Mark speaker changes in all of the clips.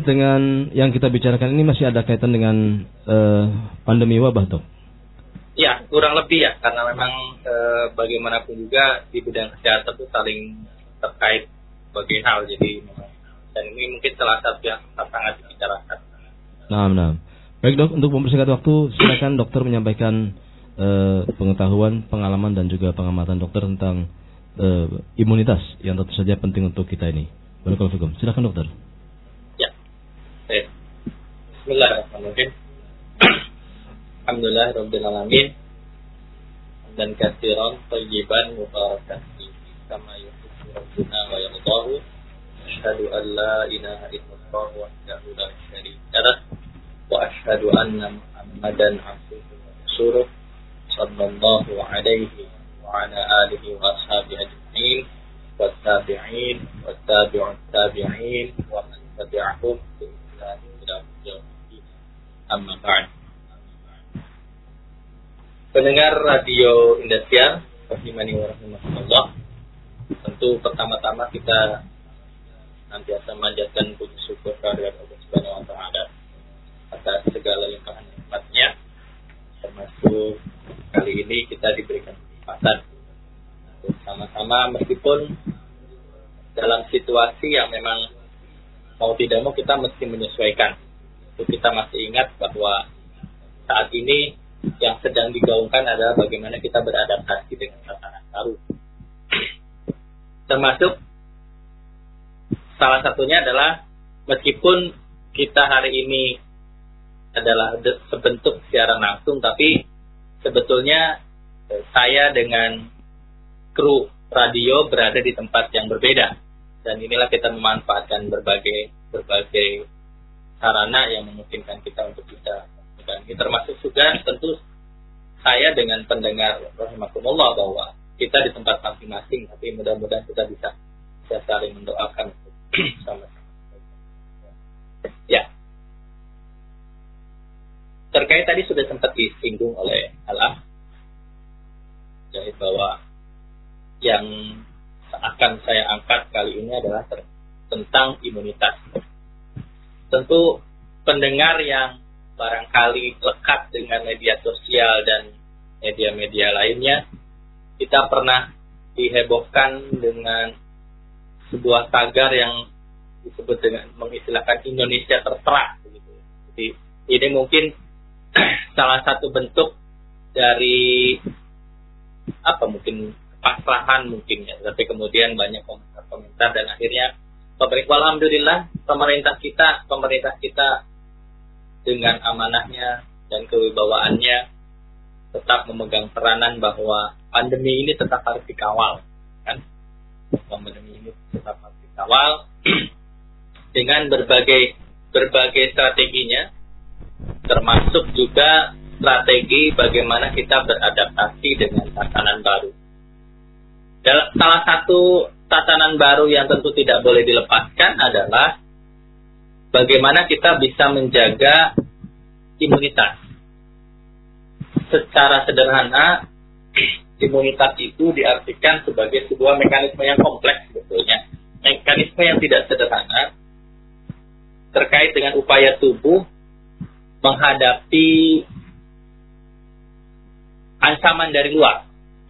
Speaker 1: terkait dengan yang kita bicarakan ini masih ada kaitan dengan pandemi wabah, Dok?
Speaker 2: Ya, kurang lebih ya, karena memang bagaimanapun juga di bidang kesehatan itu saling terkait sebagai hal. Jadi dan ini mungkin salah satu yang sangat dibicarakan.
Speaker 1: Nah. Baik, Dok, untuk mempersingkat waktu, silakan dokter menyampaikan pengetahuan, pengalaman dan juga pengamatan dokter tentang imunitas yang tentu saja penting untuk kita ini. Barakallahu fikum. Silakan, dokter.
Speaker 2: Ya. Bismillahirrahmanirrahim. Alhamdulillahirabbil alamin. Dan katsiran thayyiban mubarakan fihi kama yuhibbu rabbuna wa yardahu. Asyhadu an la ilaha illallah wahdahu la syarika lah wa asyhadu anna Muhammadan abduhu wa rasuluh sallallahu alaihi wa ala alihi wa ashabihi ajma'in wa tabi'in wa tabi'ut tabi'in wa man tabi'ahum bi ihsan ila yaumil amma ba'd. Pendengar radio Indosiar rahimani wa rahimakumullah, tentu pertama-tama kita nantiasa memanjatkan puji syukur kehadirat Allah Subhanahu wa taala atas segala limpahan nikmat-Nya, termasuk kali ini kita diberikan kesempatan untuk sama-sama, meskipun dalam situasi yang memang mau tidak mau kita mesti menyesuaikan. Untuk kita masih ingat bahwa saat ini yang sedang digaungkan adalah bagaimana kita beradaptasi dengan tatanan baru. Termasuk salah satunya adalah meskipun kita hari ini adalah sebentuk siaran langsung, tapi sebetulnya saya dengan kru radio berada di tempat yang berbeda, dan inilah kita memanfaatkan berbagai sarana yang memungkinkan kita untuk bisa, dan ini termasuk juga tentu saya dengan pendengar rahimakumullah bahwa kita di tempat masing-masing, tapi mudah-mudahan kita bisa saling mendoakan sama-sama. Ya. Terkait tadi sudah sempat disinggung oleh Al-Akh, jadi bahwa yang akan saya angkat kali ini adalah tentang imunitas. Tentu pendengar yang barangkali lekat dengan media sosial dan media-media lainnya, kita pernah dihebohkan dengan sebuah tagar yang disebut dengan mengistilahkan Indonesia terserah. Jadi ini mungkin salah satu bentuk dari mungkin pasrahan mungkin ya, tapi kemudian banyak komentar dan akhirnya alhamdulillah pemerintah kita dengan amanahnya dan kewibawaannya tetap memegang peranan bahwa pandemi ini tetap harus dikawal, kan? Pandemi ini tetap harus dikawal dengan berbagai strateginya, termasuk juga strategi bagaimana kita beradaptasi dengan tatanan baru. Salah satu tatanan baru yang tentu tidak boleh dilepaskan adalah bagaimana kita bisa menjaga imunitas. Secara sederhana, imunitas itu diartikan sebagai sebuah mekanisme yang kompleks sebetulnya. Mekanisme yang tidak sederhana terkait dengan upaya tubuh menghadapi ancaman dari luar.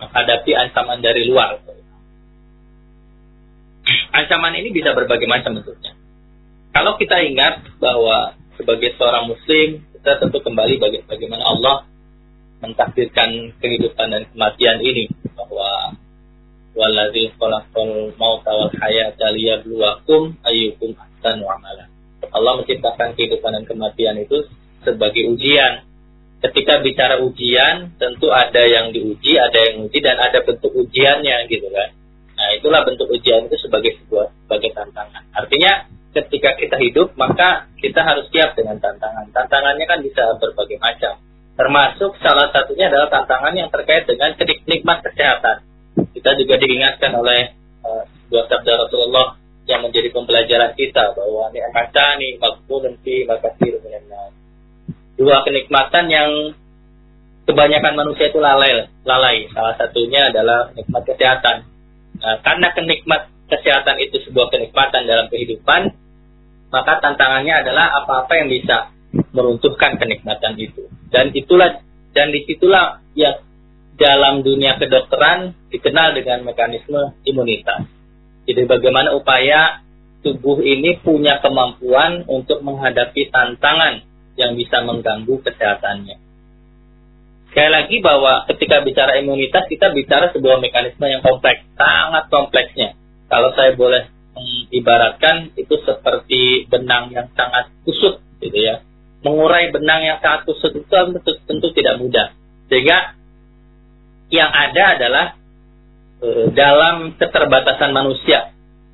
Speaker 2: Ancaman ini bisa berbagai macam bentuknya. Kalau kita ingat bahwa sebagai seorang muslim, kita tentu kembali bagaimana Allah mentakdirkan kehidupan dan kematian ini, bahwa wallazi khalaqal mauta wal hayata liyabluwakum ayyukum ahsanu amala. Allah menciptakan kehidupan dan kematian itu sebagai ujian. Ketika bicara ujian, tentu ada yang diuji, ada yang uji, dan ada bentuk ujiannya, gitu kan. Nah, itulah bentuk ujian itu sebagai tantangan. Artinya, ketika kita hidup, maka kita harus siap dengan tantangan. Tantangannya kan bisa berbagai macam. Termasuk salah satunya adalah tantangan yang terkait dengan nikmat kesehatan. Kita juga diingatkan oleh sebuah sabda Rasulullah yang menjadi pembelajaran kita, bahwa ni'matani maghbunun fi makatsirun minan nas. Dua kenikmatan yang kebanyakan manusia itu lalai. Salah satunya adalah nikmat kesehatan. Nah, karena kenikmat kesehatan itu sebuah kenikmatan dalam kehidupan, maka tantangannya adalah apa-apa yang bisa meruntuhkan kenikmatan itu. Dan disitulah yang dalam dunia kedokteran dikenal dengan mekanisme imunitas. Jadi bagaimana upaya tubuh ini punya kemampuan untuk menghadapi tantangan yang bisa mengganggu kesehatannya. Sekali lagi bahwa ketika bicara imunitas, kita bicara sebuah mekanisme yang kompleks, sangat kompleksnya. Kalau saya boleh mengibaratkan, itu seperti benang yang sangat kusut, gitu ya. Mengurai benang yang sangat kusut itu tentu tidak mudah. Sehingga yang ada adalah dalam keterbatasan manusia.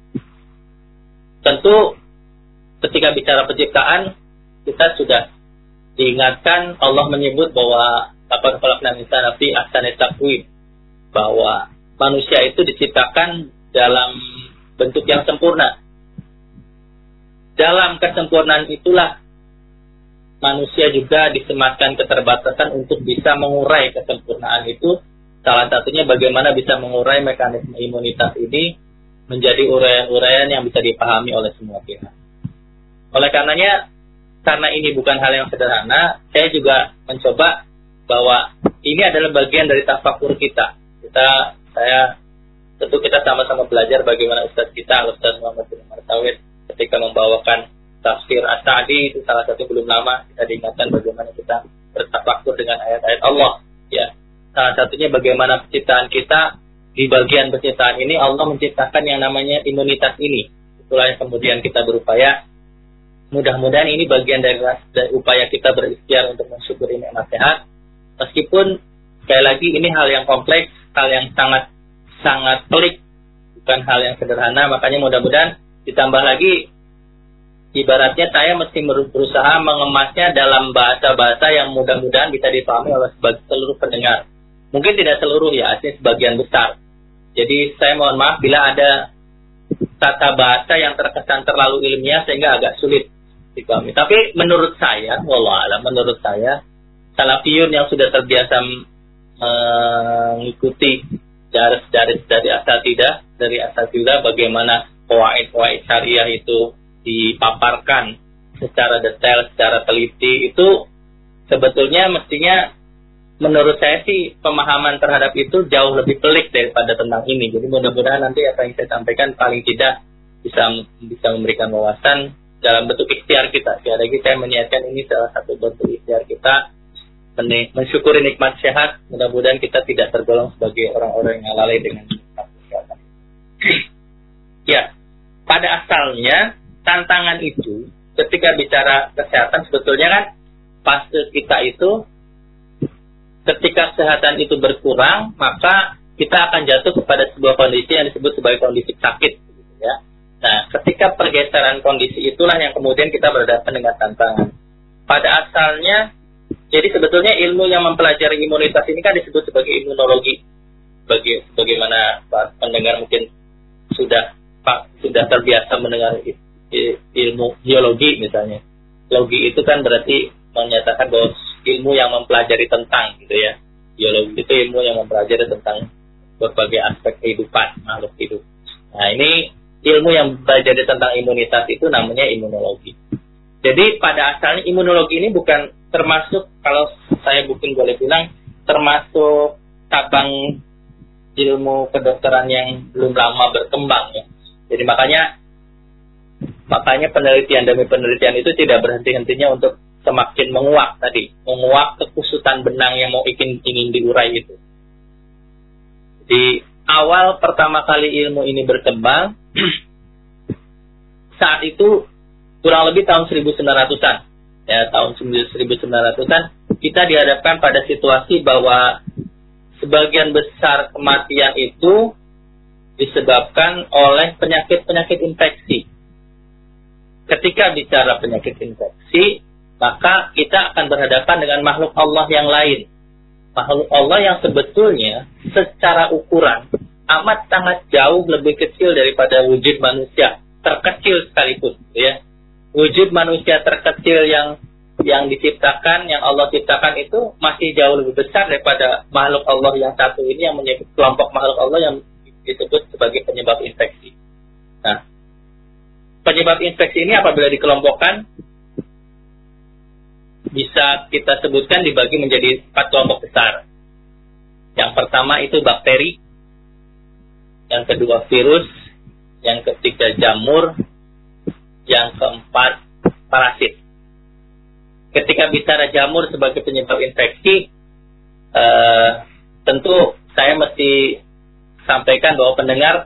Speaker 2: Tentu ketika bicara penciptaan, kita sudah diingatkan, Allah menyebut bahwa laqad khalaqnal insana fi ahsani taqwim, bahwa manusia itu diciptakan dalam bentuk yang sempurna. Dalam kesempurnaan itulah manusia juga disematkan keterbatasan untuk bisa mengurai kesempurnaan itu. Salah satunya bagaimana bisa mengurai mekanisme imunitas ini menjadi uraian-uraian yang bisa dipahami oleh semua pihak. Oleh karenanya, karena ini bukan hal yang sederhana, saya juga mencoba bahwa ini adalah bagian dari tafakur kita. Tentu kita sama-sama belajar bagaimana Ustaz kita, Ustaz Muhammad bin Martawid, ketika membawakan tafsir As-Sa'di, itu salah satu belum lama kita diingatkan bagaimana kita bertafakur dengan ayat-ayat Allah. Ya, salah satunya bagaimana penciptaan kita, di bagian penciptaan ini Allah menciptakan yang namanya imunitas ini. Itulah yang kemudian kita berupaya. Mudah-mudahan ini bagian dari upaya kita berikhtiar untuk mensyukuri nikmat sehat. Meskipun sekali lagi ini hal yang kompleks, hal yang sangat pelik, bukan hal yang sederhana. Makanya mudah-mudahan ditambah lagi, ibaratnya saya mesti berusaha mengemasnya dalam bahasa-bahasa yang mudah-mudahan bisa dipahami oleh seluruh pendengar. Mungkin tidak seluruh ya, artinya sebagian besar. Jadi saya mohon maaf bila ada tata bahasa yang terkesan terlalu ilmiah sehingga agak sulit dipahami. Tapi menurut saya, wallahualam, menurut saya, salafiyun yang sudah terbiasa mengikuti daris-daris dari asatidah, bagaimana qawaid syariah itu dipaparkan secara detail, secara teliti, itu sebetulnya mestinya menurut saya sih pemahaman terhadap itu jauh lebih pelik daripada tentang ini. Jadi mudah-mudahan nanti apa yang saya sampaikan paling tidak bisa memberikan wawasan dalam bentuk ikhtiar kita. Sekali lagi saya menyiapkan ini salah satu bentuk ikhtiar kita mensyukuri nikmat sehat. Mudah-mudahan kita tidak tergolong sebagai orang-orang yang lalai dengan nikmat kesehatan. Ya, pada asalnya tantangan itu ketika bicara kesehatan sebetulnya kan fase kita itu ketika kesehatan itu berkurang, maka kita akan jatuh kepada sebuah kondisi yang disebut sebagai kondisi sakit, gitu ya. Nah, ketika pergeseran kondisi itulah yang kemudian kita berhadapan dengan tantangan. Pada asalnya, jadi sebetulnya ilmu yang mempelajari imunitas ini kan disebut sebagai imunologi. Bagaimana pendengar mungkin sudah terbiasa mendengar ilmu biologi misalnya. Logi itu kan berarti menyatakan bahwa ilmu yang mempelajari tentang, gitu ya. Biologi itu ilmu yang mempelajari tentang berbagai aspek kehidupan makhluk hidup. Nah, ini ilmu yang mempelajari tentang imunitas itu namanya imunologi. Jadi pada asalnya imunologi ini bukan termasuk, kalau saya mungkin boleh bilang, termasuk cabang ilmu kedokteran yang belum lama berkembang ya. Jadi makanya penelitian demi penelitian itu tidak berhenti-hentinya untuk semakin menguak kekusutan benang yang ingin diurai itu. Di awal pertama kali ilmu ini berkembang, saat itu kurang lebih tahun 1900-an. Ya, tahun 1900-an kita dihadapkan pada situasi bahwa sebagian besar kematian itu disebabkan oleh penyakit-penyakit infeksi. Ketika bicara penyakit infeksi, maka kita akan berhadapan dengan makhluk Allah yang lain. Makhluk Allah yang sebetulnya secara ukuran amat sangat jauh lebih kecil daripada wujud manusia, terkecil sekalipun, ya. Wujud manusia terkecil yang diciptakan, yang Allah ciptakan itu masih jauh lebih besar daripada makhluk Allah yang satu ini, yang menyebut kelompok makhluk Allah yang disebut sebagai penyebab infeksi. Nah, penyebab infeksi ini apabila dikelompokkan bisa kita sebutkan dibagi menjadi 4 kelompok besar. Yang pertama itu bakteri, yang kedua virus, yang ketiga jamur, yang keempat parasit. Ketika bicara jamur sebagai penyebab infeksi, tentu saya mesti sampaikan bahwa pendengar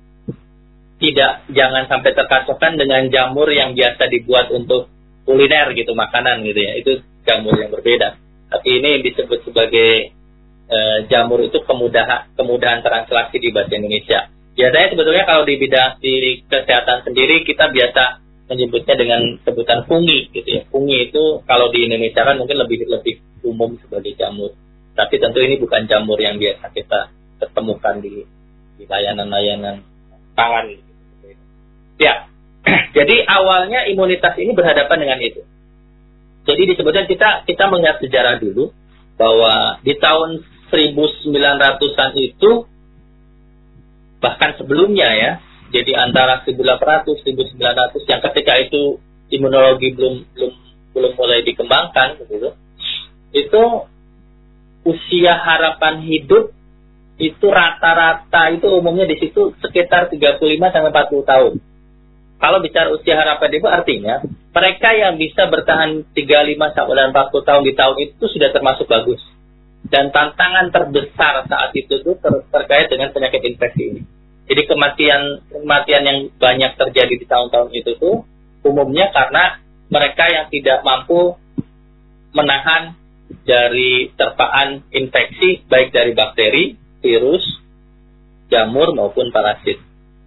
Speaker 2: jangan sampai terkasihkan dengan jamur yang biasa dibuat untuk kuliner gitu, makanan gitu ya. Itu jamur yang berbeda. Tapi ini disebut sebagai jamur itu kemudahan translasi di bahasa Indonesia. Biasanya sebetulnya kalau di bidang di kesehatan sendiri kita biasa menyebutnya dengan sebutan fungi gitu ya. Fungi itu kalau di Indonesia kan mungkin lebih umum sebagai jamur. Tapi tentu ini bukan jamur yang biasa kita ketemukan di layanan-layanan pangan. Ya, jadi awalnya imunitas ini berhadapan dengan itu. Jadi disebutkan kita melihat sejarah dulu bahwa di tahun 1900-an itu bahkan sebelumnya ya, jadi antara 1800 1900 yang ketika itu imunologi belum mulai dikembangkan gitu. Itu usia harapan hidup itu rata-rata itu umumnya di situ sekitar 35 sampai 40 tahun. Kalau bicara usia harapan hidup artinya mereka yang bisa bertahan 35 sampai 40 tahun di tahun itu sudah termasuk bagus. Dan tantangan terbesar saat itu tuh terkait dengan penyakit infeksi ini. Jadi kematian yang banyak terjadi di tahun-tahun itu tuh umumnya karena mereka yang tidak mampu menahan dari terpaan infeksi baik dari bakteri, virus, jamur maupun parasit.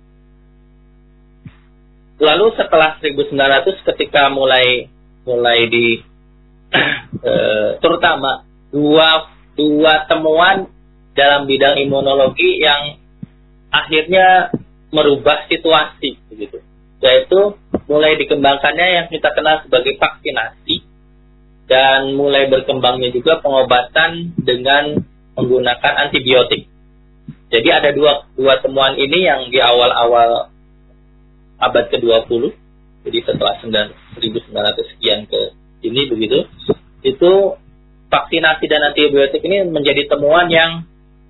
Speaker 2: Lalu setelah 1900 ketika mulai di terutama dua temuan dalam bidang imunologi yang akhirnya merubah situasi begitu. Yaitu mulai dikembangkannya yang kita kenal sebagai vaksinasi dan mulai berkembangnya juga pengobatan dengan menggunakan antibiotik. Jadi ada dua temuan ini yang di awal-awal abad ke-20, jadi setelah 1900 sekian ke ini begitu, itu vaksinasi dan antibiotik ini menjadi temuan yang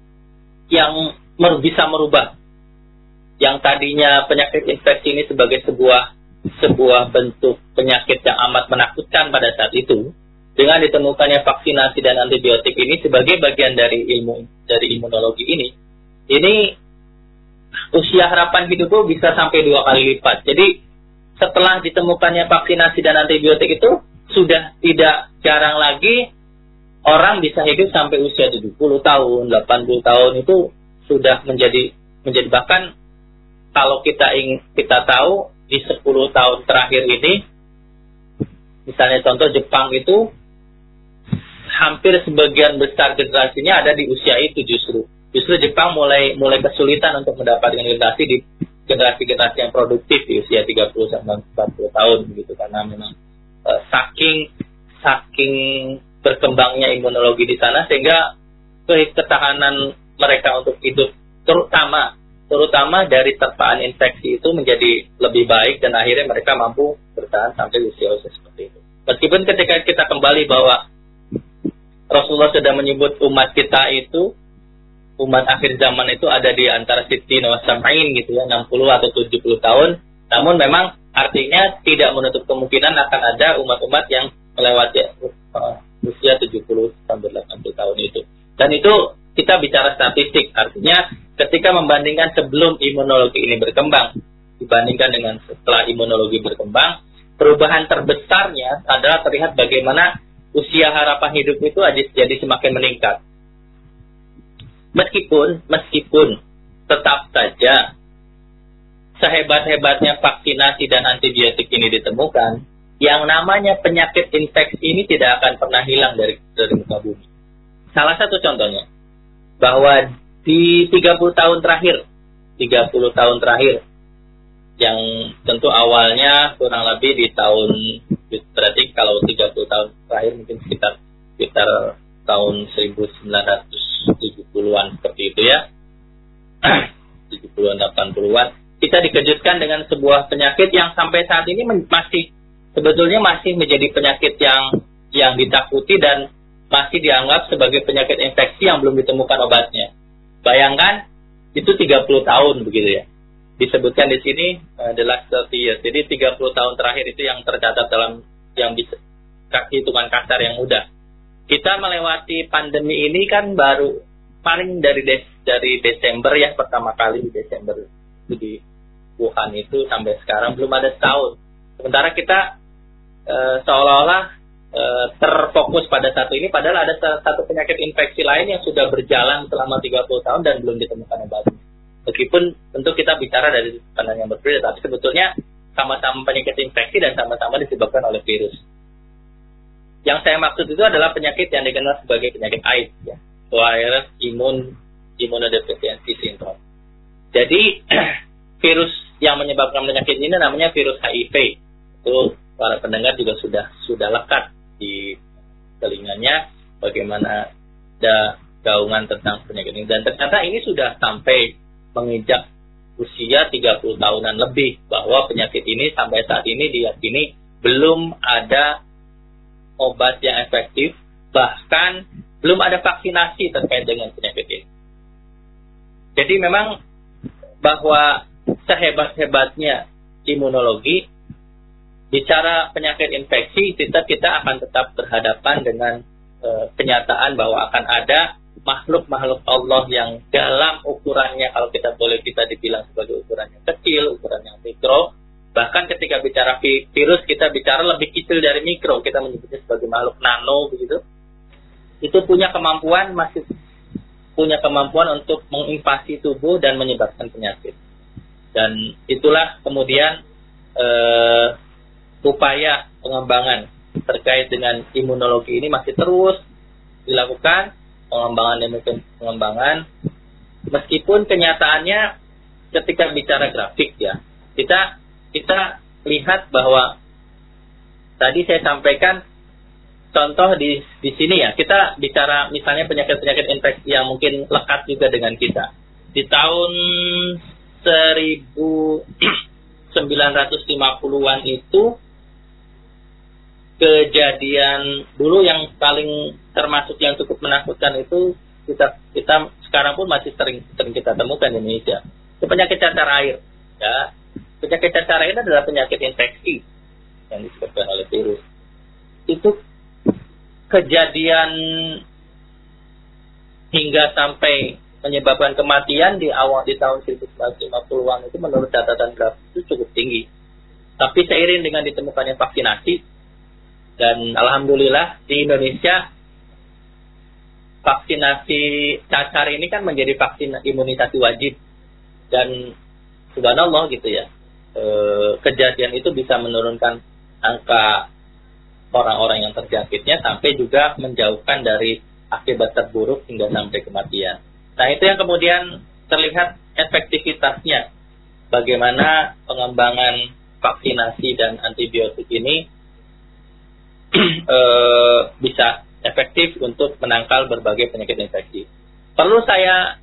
Speaker 2: bisa merubah yang tadinya penyakit infeksi ini sebagai sebuah bentuk penyakit yang amat menakutkan pada saat itu, dengan ditemukannya vaksinasi dan antibiotik ini sebagai bagian dari imunologi ini usia harapan hidup itu bisa sampai 2 kali lipat. Jadi setelah ditemukannya vaksinasi dan antibiotik itu sudah tidak jarang lagi orang bisa hidup sampai usia 70 tahun, 80 tahun itu sudah menjadi bahkan kalau kita tahu di 10 tahun terakhir ini, misalnya contoh Jepang itu hampir sebagian besar generasinya ada di usia itu justru Jepang mulai kesulitan untuk mendapatkan generasi di generasi yang produktif di usia 30 sampai 40 tahun begitu, karena memang saking berkembangnya imunologi di sana sehingga ketahanan mereka untuk hidup terutama dari terpaan infeksi itu menjadi lebih baik dan akhirnya mereka mampu bertahan sampai usia seperti itu. Meskipun ketika kita kembali bahwa Rasulullah sudah menyebut umat kita itu umat akhir zaman itu ada di antara sittin wa sab'in gitu ya, 60 atau 70 tahun. Namun memang artinya tidak menutup kemungkinan akan ada umat-umat yang melewati usia 70 sampai 80 tahun itu. Dan itu kita bicara statistik, artinya ketika membandingkan sebelum imunologi ini berkembang dibandingkan dengan setelah imunologi berkembang, perubahan terbesarnya adalah terlihat bagaimana usia harapan hidup itu jadi semakin meningkat. Meskipun tetap saja sehebat-hebatnya vaksinasi dan antibiotik ini ditemukan, yang namanya penyakit infeksi ini tidak akan pernah hilang dari muka bumi. Salah satu contohnya, bahwa di 30 tahun terakhir, yang tentu awalnya kurang lebih di tahun, berarti kalau 30 tahun terakhir mungkin sekitar tahun 1970-an seperti itu ya, 70-an 80-an, itu kita dikejutkan dengan sebuah penyakit yang sampai saat ini sebetulnya masih menjadi penyakit yang ditakuti dan masih dianggap sebagai penyakit infeksi yang belum ditemukan obatnya. Bayangkan, itu 30 tahun begitu ya. Disebutkan di sini the last 30 years. Jadi 30 tahun terakhir itu yang tercatat dalam yang bisa hitungan kasar yang mudah. Kita melewati pandemi ini kan baru paling dari Desember ya, pertama kali di Desember itu di Wuhan itu sampai sekarang belum ada setahun. Sementara kita seolah-olah terfokus pada satu ini, padahal ada satu penyakit infeksi lain yang sudah berjalan selama 30 tahun dan belum ditemukan obatnya. Meskipun tentu kita bicara dari pandangan yang berbeda, tapi sebetulnya sama-sama penyakit infeksi dan sama-sama disebabkan oleh virus. Yang saya maksud itu adalah penyakit yang dikenal sebagai penyakit AIDS, ya, virus immunodeficiency syndrome. Jadi virus yang menyebabkan penyakit ini namanya virus HIV. Itu para pendengar juga sudah lekat di telinganya bagaimana ada gaungan tentang penyakit ini. Dan ternyata ini sudah sampai menginjak usia 30 tahunan lebih, bahwa penyakit ini sampai saat ini diyakini belum ada obat yang efektif, bahkan belum ada vaksinasi terkait dengan penyakit ini. Jadi memang bahwa sehebat-hebatnya imunologi, bicara penyakit infeksi, kita akan tetap berhadapan dengan kenyataan bahwa akan ada makhluk-makhluk Allah yang dalam ukurannya, kalau kita dibilang sebagai ukuran yang kecil, ukuran yang mikro. Bahkan ketika bicara virus, kita bicara lebih kecil dari mikro, kita menyebutnya sebagai makhluk nano begitu. Itu punya kemampuan untuk menginvasi tubuh dan menyebabkan penyakit. Dan itulah kemudian upaya pengembangan terkait dengan imunologi ini masih terus dilakukan, pengembangan meskipun kenyataannya ketika bicara grafik ya, kita lihat bahwa tadi saya sampaikan contoh di sini ya, kita bicara misalnya penyakit-penyakit infeksi yang mungkin lekat juga dengan kita. Di tahun 1950-an itu kejadian dulu yang paling termasuk yang cukup menakutkan itu kita sekarang pun masih sering kita temukan di Indonesia. Itu penyakit cacar air. Ya. Penyakit cacar air adalah penyakit infeksi yang disebabkan oleh virus. Itu kejadian hingga sampai menyebabkan kematian di tahun 1950-an itu menurut catatan grafis itu cukup tinggi. Tapi seiring dengan ditemukannya vaksinasi, dan alhamdulillah di Indonesia vaksinasi cacar ini kan menjadi vaksin imunisasi wajib, dan subhanallah gitu ya, kejadian itu bisa menurunkan angka orang-orang yang terjangkitnya sampai juga menjauhkan dari akibat terburuk hingga sampai kematian. Nah, itu yang kemudian terlihat efektivitasnya, bagaimana pengembangan vaksinasi dan antibiotik ini bisa efektif untuk menangkal berbagai penyakit infeksi. Perlu saya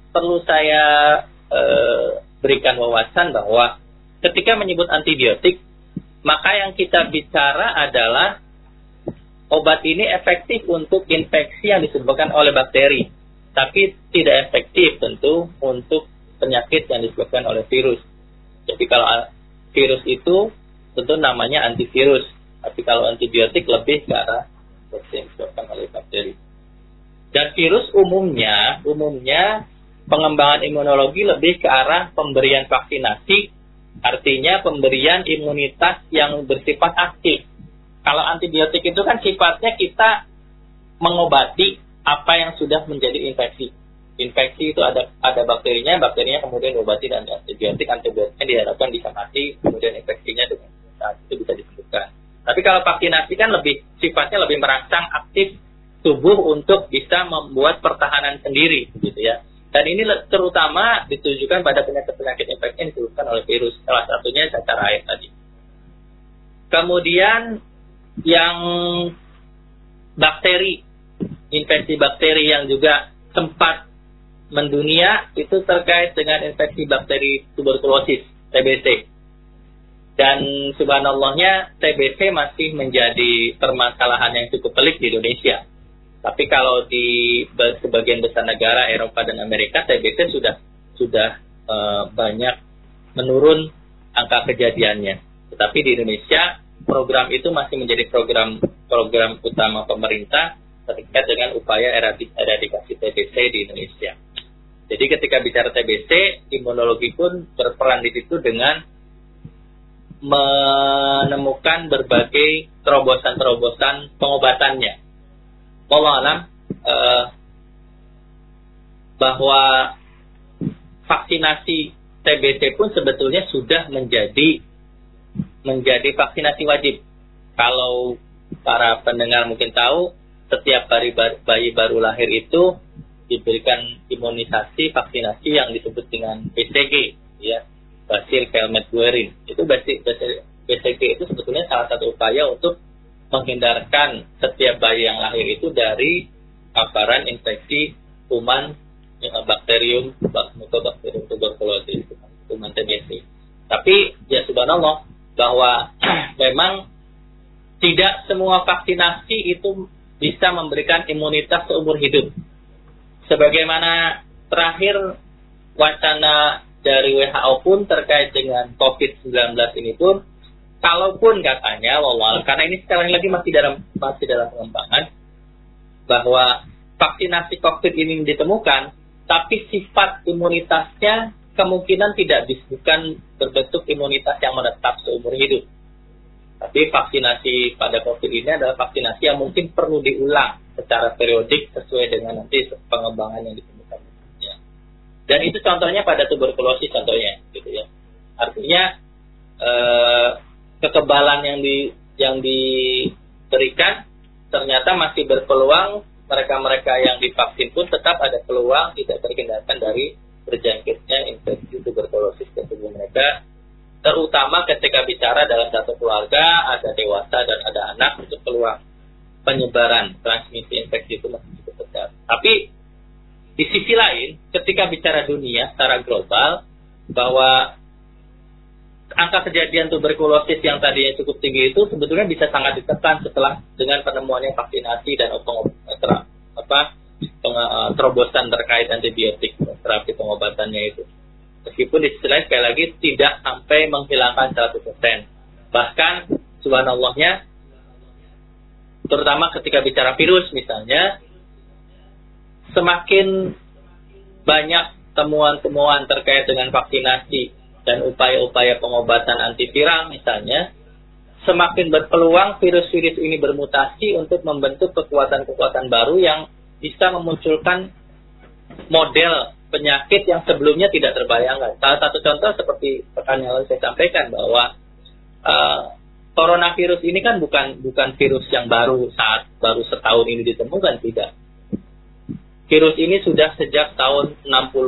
Speaker 2: berikan wawasan bahwa ketika menyebut antibiotik, maka yang kita bicara adalah obat ini efektif untuk infeksi yang disebabkan oleh bakteri, tapi tidak efektif tentu untuk penyakit yang disebabkan oleh virus. Jadi kalau virus itu tentu namanya antivirus, tapi kalau antibiotik lebih ke arah yang disebabkan oleh bakteri. Dan virus umumnya pengembangan imunologi lebih ke arah pemberian vaksinasi, artinya pemberian imunitas yang bersifat aktif. Kalau antibiotik itu kan sifatnya kita mengobati apa yang sudah menjadi infeksi. Infeksi itu ada bakterinya kemudian diobati dengan antibiotiknya diharapkan bisa mati, kemudian infeksinya dengan saat itu bisa disembuhkan. Tapi kalau vaksinasi kan sifatnya lebih merangsang aktif tubuh untuk bisa membuat pertahanan sendiri, gitu ya. Dan ini terutama ditujukan pada penyakit-penyakit infeksi yang disebabkan oleh virus. Salah satunya cacar air tadi. Kemudian yang bakteri, infeksi bakteri yang juga sempat mendunia itu terkait dengan infeksi bakteri tuberkulosis. TBC. Dan subhanallahnya TBC masih menjadi permasalahan yang cukup pelik di Indonesia. Tapi kalau di sebagian besar negara Eropa dan Amerika, TBC sudah banyak menurun angka kejadiannya. Tetapi di Indonesia program itu masih menjadi program utama pemerintah terkait dengan upaya eradikasi TBC di Indonesia. Jadi ketika bicara TBC, imunologi pun berperan di situ dengan menemukan berbagai terobosan-terobosan pengobatannya. Wallahu a'lam, bahwa vaksinasi TBC pun sebetulnya sudah menjadi vaksinasi wajib. Kalau para pendengar mungkin tahu, setiap bayi baru lahir itu diberikan imunisasi vaksinasi yang disebut dengan BCG, ya, Bacillus Calmette-Guerin. Itu BCG itu sebetulnya salah satu upaya untuk menghindarkan setiap bayi yang lahir itu dari paparan infeksi kuman bakterium Mycobacterium tuberculosis, kuman TBC. Tapi ya subhanallah bahwa memang tidak semua vaksinasi itu bisa memberikan imunitas seumur hidup. Sebagaimana terakhir wacana dari WHO pun terkait dengan COVID-19 ini pun, kalaupun katanya, karena ini sekali lagi masih dalam pengembangan, bahwa vaksinasi COVID ini ditemukan, tapi sifat imunitasnya kemungkinan bukan berbentuk imunitas yang menetap seumur hidup. Tapi vaksinasi pada COVID ini adalah vaksinasi yang mungkin perlu diulang secara periodik sesuai dengan nanti pengembangan yang ditemukan. Ya. Dan itu contohnya pada tuberkulosis contohnya, gitu ya. Artinya kekebalan yang diberikan ternyata masih berpeluang mereka-mereka yang divaksin pun tetap ada peluang tidak terhindarkan dari berjangkitnya infeksi tuberkulosis ke tubuh mereka. Terutama ketika bicara dalam satu keluarga, ada dewasa dan ada anak, untuk peluang penyebaran transmisi infeksi itu masih cukup besar. Tapi di sisi lain, ketika bicara dunia secara global, bahwa angka kejadian tuberkulosis yang tadinya cukup tinggi itu sebetulnya bisa sangat ditekan setelah dengan penemuannya vaksinasi dan terobosan terkait antibiotik, terapi pengobatannya itu. Meskipun di sisi lain sekali lagi tidak sampai menghilangkan 100%. Bahkan subhanallahnya, terutama ketika bicara virus misalnya, semakin banyak temuan-temuan terkait dengan vaksinasi dan upaya-upaya pengobatan antiviral misalnya, semakin berpeluang virus-virus ini bermutasi untuk membentuk kekuatan-kekuatan baru yang bisa memunculkan model penyakit yang sebelumnya tidak terbayangkan. Salah satu contoh seperti pekan yang lalu saya sampaikan bahwa coronavirus ini kan bukan virus yang baru setahun ini ditemukan, tidak. Virus ini sudah sejak tahun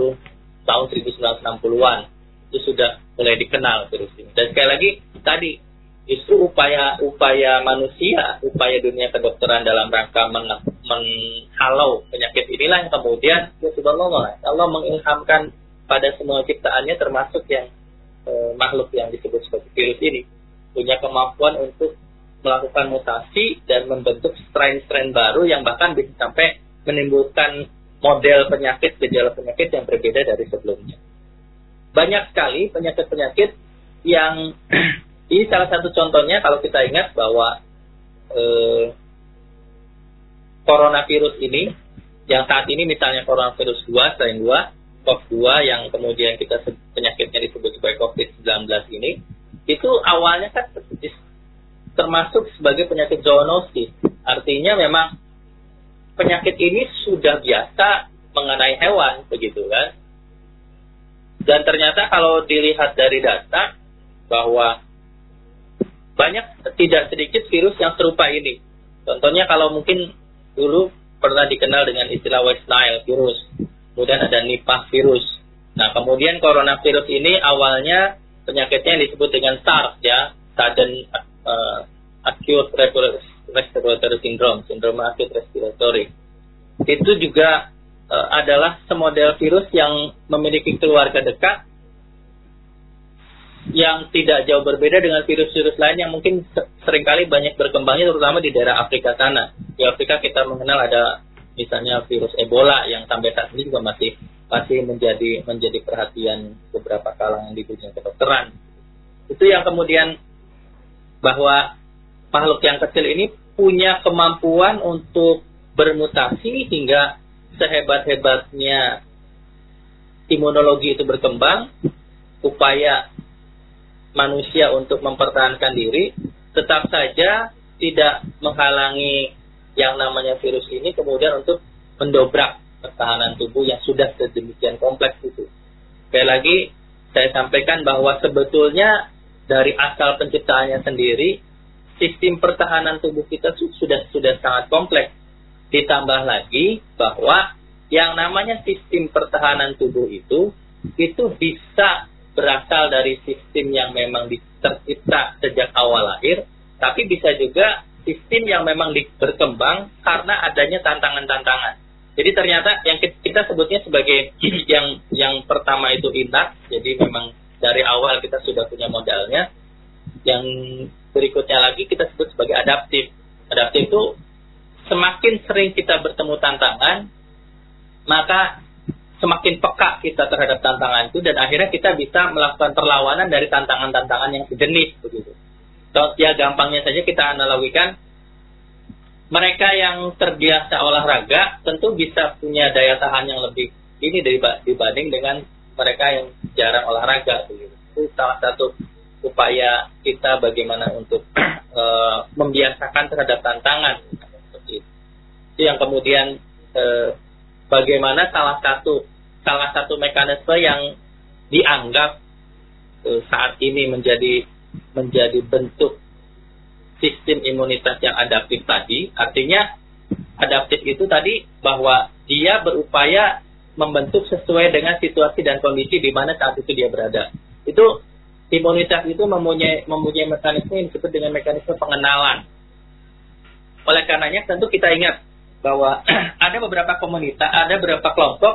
Speaker 2: 1960-an itu sudah mulai dikenal virus ini. Dan sekali lagi tadi justru upaya manusia, upaya dunia kedokteran dalam rangka menghalau penyakit inilah yang kemudian ya subhanallah Allah mengilhamkan pada semua ciptaannya, termasuk yang makhluk yang disebut sebagai virus ini, punya kemampuan untuk melakukan mutasi dan membentuk strain-strain baru yang bahkan bisa sampai menimbulkan model penyakit, gejala penyakit yang berbeda dari sebelumnya. Banyak sekali penyakit-penyakit yang ini salah satu contohnya kalau kita ingat bahwa coronavirus ini, yang saat ini misalnya coronavirus 2, strain 2, COV2 yang kemudian kita penyakitnya disebut sebagai COVID-19 ini, itu awalnya kan termasuk sebagai penyakit zoonosis. Artinya memang penyakit ini sudah biasa mengenai hewan, begitu kan. Dan ternyata kalau dilihat dari data bahwa banyak, tidak sedikit virus yang serupa ini. Contohnya kalau mungkin dulu pernah dikenal dengan istilah West Nile virus, kemudian ada Nipah virus. Nah kemudian coronavirus ini awalnya penyakitnya yang disebut dengan SARS, ya, sudden acute respiratory syndrome, sindrom acute respiratory. Itu juga adalah semodel virus yang memiliki keluarga dekat yang tidak jauh berbeda dengan virus-virus lain yang mungkin seringkali banyak berkembangnya, terutama di daerah Afrika sana. Di Afrika kita mengenal ada misalnya virus Ebola yang sampai saat ini juga masih menjadi perhatian beberapa kalangan di dunia kedokteran. Itu yang kemudian bahwa makhluk yang kecil ini punya kemampuan untuk bermutasi hingga sehebat-hebatnya imunologi itu berkembang, upaya manusia untuk mempertahankan diri, tetap saja tidak menghalangi yang namanya virus ini kemudian untuk mendobrak pertahanan tubuh yang sudah sedemikian kompleks itu. Sekali lagi, saya sampaikan bahwa sebetulnya dari asal penciptaannya sendiri, sistem pertahanan tubuh kita sudah sangat kompleks. Ditambah lagi bahwa yang namanya sistem pertahanan tubuh itu bisa berasal dari sistem yang memang tercipta sejak awal lahir, tapi bisa juga sistem yang memang berkembang karena adanya tantangan-tantangan. Jadi ternyata yang kita sebutnya sebagai yang pertama itu innate, jadi memang dari awal kita sudah punya modalnya. Yang berikutnya lagi kita sebut sebagai adaptif. Adaptif itu semakin sering kita bertemu tantangan, maka semakin peka kita terhadap tantangan itu, dan akhirnya kita bisa melakukan perlawanan dari tantangan-tantangan yang sejenis begitu. Ya gampangnya saja kita analogikan, mereka yang terbiasa olahraga tentu bisa punya daya tahan yang lebih ini dibanding dengan mereka yang jarang olahraga begitu. Itu salah satu upaya kita bagaimana untuk membiasakan terhadap tantangan seperti itu. Itu yang kemudian bagaimana salah satu mekanisme yang dianggap saat ini menjadi bentuk sistem imunitas yang adaptif tadi. Artinya adaptif itu tadi bahwa dia berupaya membentuk sesuai dengan situasi dan kondisi di mana saat itu dia berada. Itu imunitas itu mempunyai mekanisme yang disebut dengan mekanisme pengenalan. Oleh karenanya tentu kita ingat bahwa ada beberapa komunitas, ada beberapa kelompok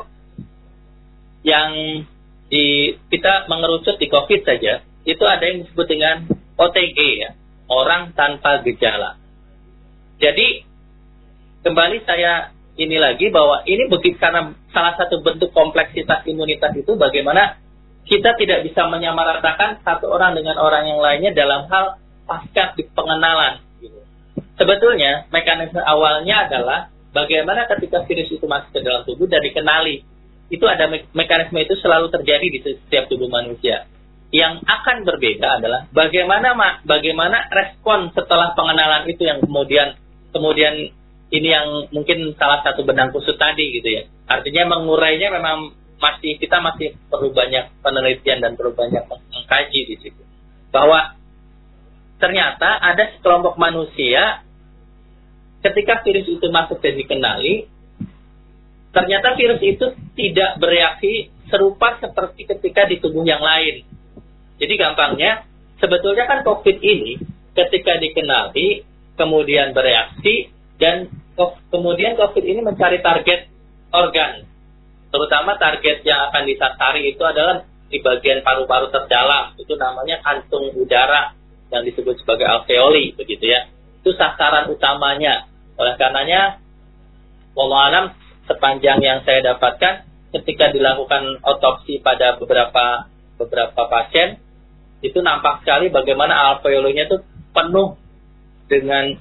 Speaker 2: yang kita mengerucut di COVID saja, itu ada yang disebut dengan OTG ya, orang tanpa gejala. Jadi kembali saya ini lagi bahwa ini begitu karena salah satu bentuk kompleksitas imunitas itu bagaimana kita tidak bisa menyamaratakan satu orang dengan orang yang lainnya dalam hal pasca pengenalan. Sebetulnya mekanisme awalnya adalah bagaimana ketika virus itu masuk ke dalam tubuh dan dikenali. Itu ada mekanisme itu selalu terjadi di setiap tubuh manusia. Yang akan berbeda adalah bagaimana respon setelah pengenalan itu yang kemudian ini yang mungkin salah satu benang kusut tadi gitu ya. Artinya mengurainya memang kita masih perlu banyak penelitian dan perlu banyak mengkaji di situ. Bahwa ternyata ada sekelompok manusia ketika virus itu masuk dan dikenali, ternyata virus itu tidak bereaksi serupa seperti ketika di tubuh yang lain. Jadi gampangnya, sebetulnya kan COVID ini ketika dikenali, kemudian bereaksi, dan kemudian COVID ini mencari target organ. Terutama target yang akan disasari itu adalah di bagian paru-paru terdalam. Itu namanya kantung udara yang disebut sebagai alveoli, begitu ya. Itu sasaran utamanya. Oleh karenanya, wallahu alam, sepanjang yang saya dapatkan, ketika dilakukan otopsi pada beberapa pasien, itu nampak sekali bagaimana alveolinya itu penuh dengan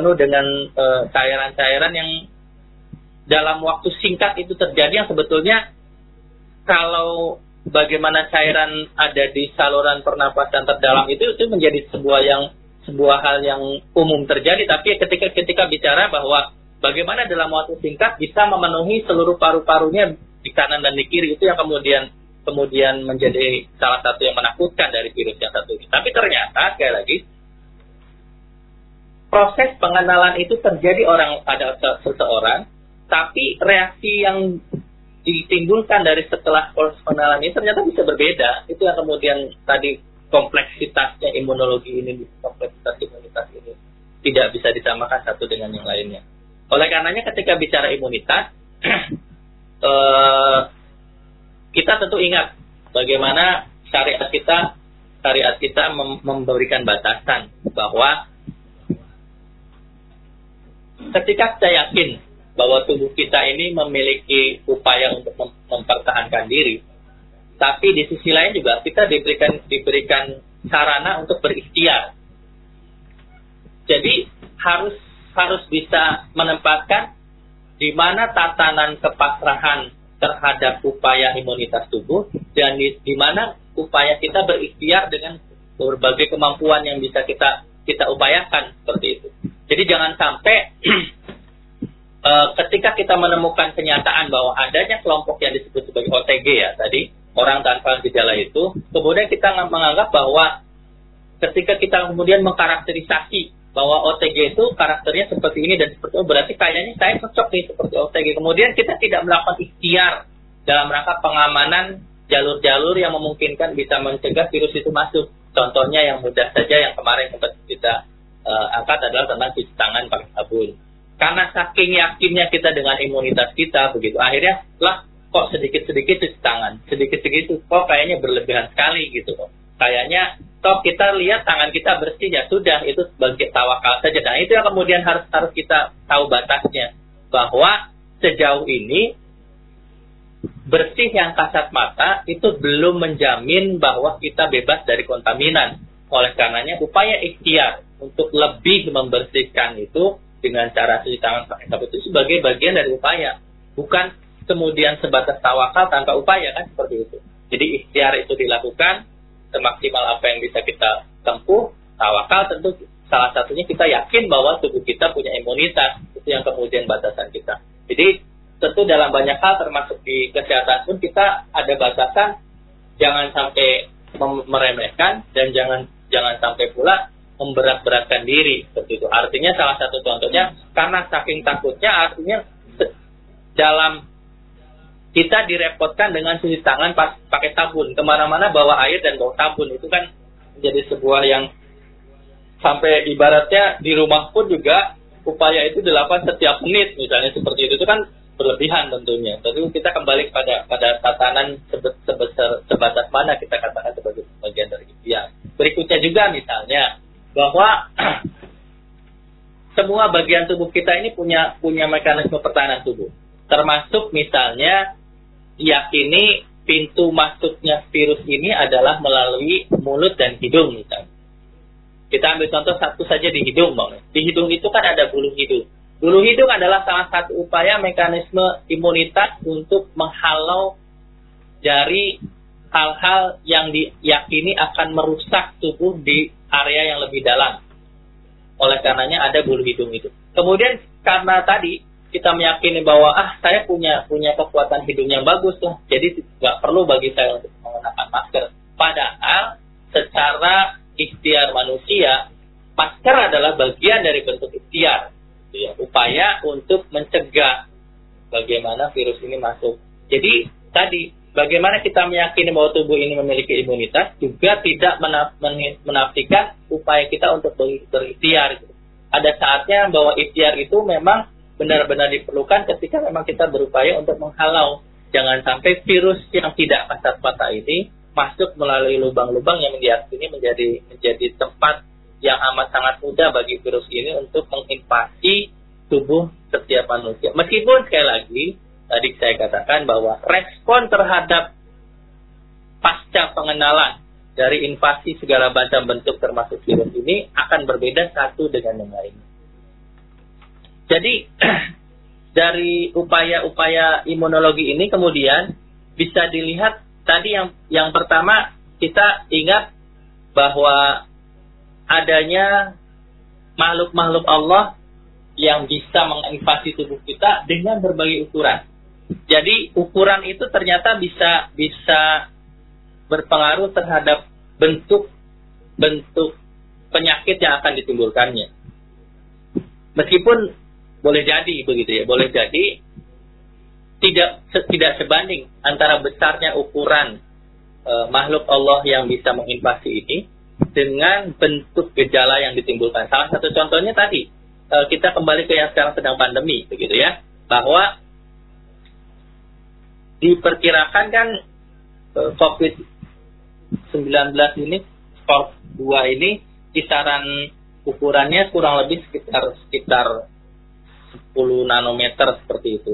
Speaker 2: cairan-cairan yang dalam waktu singkat itu terjadi, yang sebetulnya kalau bagaimana cairan ada di saluran pernapasan terdalam itu menjadi sebuah hal yang umum terjadi, tapi ketika bicara bahwa bagaimana dalam waktu singkat bisa memenuhi seluruh paru-parunya di kanan dan di kiri, itu yang kemudian menjadi salah satu yang menakutkan dari virus yang satu ini. Tapi ternyata sekali lagi proses pengenalan itu terjadi pada seseorang, tapi reaksi yang ditimbulkan dari setelah proses pengenalan ini ternyata bisa berbeda. Itu yang kemudian tadi kompleksitasnya imunologi ini, kompleksitas imunitas ini tidak bisa disamakan satu dengan yang lainnya. Oleh karenanya ketika bicara imunitas, kita tentu ingat bagaimana syariat kita syariat kita memberikan batasan bahwa ketika kita yakin bahwa tubuh kita ini memiliki upaya untuk mempertahankan diri, tapi di sisi lain juga kita diberikan sarana untuk berikhtiar. Jadi harus bisa menempatkan di mana tatanan kepasrahan terhadap upaya imunitas tubuh dan di mana upaya kita berikhtiar dengan berbagai kemampuan yang bisa kita upayakan seperti itu. Jadi jangan sampai ketika kita menemukan kenyataan bahwa adanya kelompok yang disebut sebagai OTG ya tadi, orang tanpa gejala itu, kemudian kita menganggap bahwa ketika kita kemudian mengkarakterisasi bahwa OTG itu karakternya seperti ini dan seperti itu, berarti kayaknya saya cocok nih seperti OTG. Kemudian kita tidak melakukan ikhtiar dalam rangka pengamanan jalur-jalur yang memungkinkan bisa mencegah virus itu masuk. Contohnya yang mudah saja yang kemarin sempat kita angkat adalah tentang cuci tangan pakai sabun. Karena saking yakinnya kita dengan imunitas kita begitu, akhirnya lah kok sedikit-sedikit cuci tangan, sedikit-sedikit kok kayaknya berlebihan sekali gitu kok. Kayaknya toh kita lihat tangan kita bersih ya sudah, itu sebagai tawakal saja. Nah itu yang kemudian harus kita tahu batasnya, bahwa sejauh ini bersih yang kasat mata itu belum menjamin bahwa kita bebas dari kontaminan. Oleh karenanya upaya ikhtiar untuk lebih membersihkan itu dengan cara cuci tangan pakai sabun itu sebagai bagian dari upaya, bukan kemudian sebatas tawakal tanpa upaya, kan seperti itu. Jadi ikhtiar itu dilakukan semaksimal apa yang bisa kita tempuh. Tawakal tentu salah satunya kita yakin bahwa tubuh kita punya imunitas, itu yang kemudian batasan kita. Jadi tentu dalam banyak hal termasuk di kesehatan pun kita ada batasan, jangan sampai meremehkan dan jangan sampai pula memberat-beratkan diri seperti itu. Artinya salah satu contohnya karena saking takutnya, artinya dalam kita direpotkan dengan cuci tangan pakai sabun, kemana-mana bawa air dan bawa sabun, itu kan menjadi sebuah yang sampai ibaratnya di rumah pun juga upaya itu dilakukan setiap menit misalnya seperti itu kan berlebihan tentunya. Tentu kita kembali pada tatanan sebatas mana kita katakan sebagai bagian dari ikhtiar. Berikutnya juga misalnya bahwa semua bagian tubuh kita ini punya mekanisme pertahanan tubuh, termasuk misalnya yakini pintu masuknya virus ini adalah melalui mulut dan hidung misalnya. Kita ambil contoh satu saja di hidung, Bang. Di hidung itu kan ada bulu hidung. Bulu hidung adalah salah satu upaya mekanisme imunitas untuk menghalau dari hal-hal yang diyakini akan merusak tubuh di area yang lebih dalam. Oleh karenanya ada bulu hidung itu. Kemudian karena tadi kita meyakini bahwa saya punya kekuatan hidung yang bagus lah, jadi nggak perlu bagi saya untuk menggunakan masker. Padahal secara ikhtiar manusia, masker adalah bagian dari bentuk ikhtiar, ya, upaya untuk mencegah bagaimana virus ini masuk. Jadi tadi bagaimana kita meyakini bahwa tubuh ini memiliki imunitas juga tidak menafikan upaya kita untuk berikhtiar. Ada saatnya bahwa ikhtiar itu memang benar-benar diperlukan ketika memang kita berupaya untuk menghalau. Jangan sampai virus yang tidak kasat mata ini masuk melalui lubang-lubang yang diyakini menjadi tempat yang amat sangat mudah bagi virus ini untuk menginvasi tubuh setiap manusia. Meskipun sekali lagi tadi saya katakan bahwa respon terhadap pasca pengenalan dari invasi segala macam bentuk termasuk virus ini akan berbeda satu dengan yang lain. Jadi dari upaya-upaya imunologi ini kemudian bisa dilihat tadi yang pertama kita ingat bahwa adanya makhluk-makhluk Allah yang bisa menginvasi tubuh kita dengan berbagai ukuran. Jadi ukuran itu ternyata bisa berpengaruh terhadap bentuk penyakit yang akan ditimbulkannya. Meskipun boleh jadi begitu ya, boleh jadi tidak sebanding antara besarnya ukuran makhluk Allah yang bisa menginvasi ini dengan bentuk gejala yang ditimbulkan. Salah satu contohnya tadi kita kembali ke yang sekarang sedang pandemi begitu ya, bahwa diperkirakan kan COVID-19 ini SARS-CoV-2 ini kisaran ukurannya kurang lebih sekitar 10 nanometer seperti itu.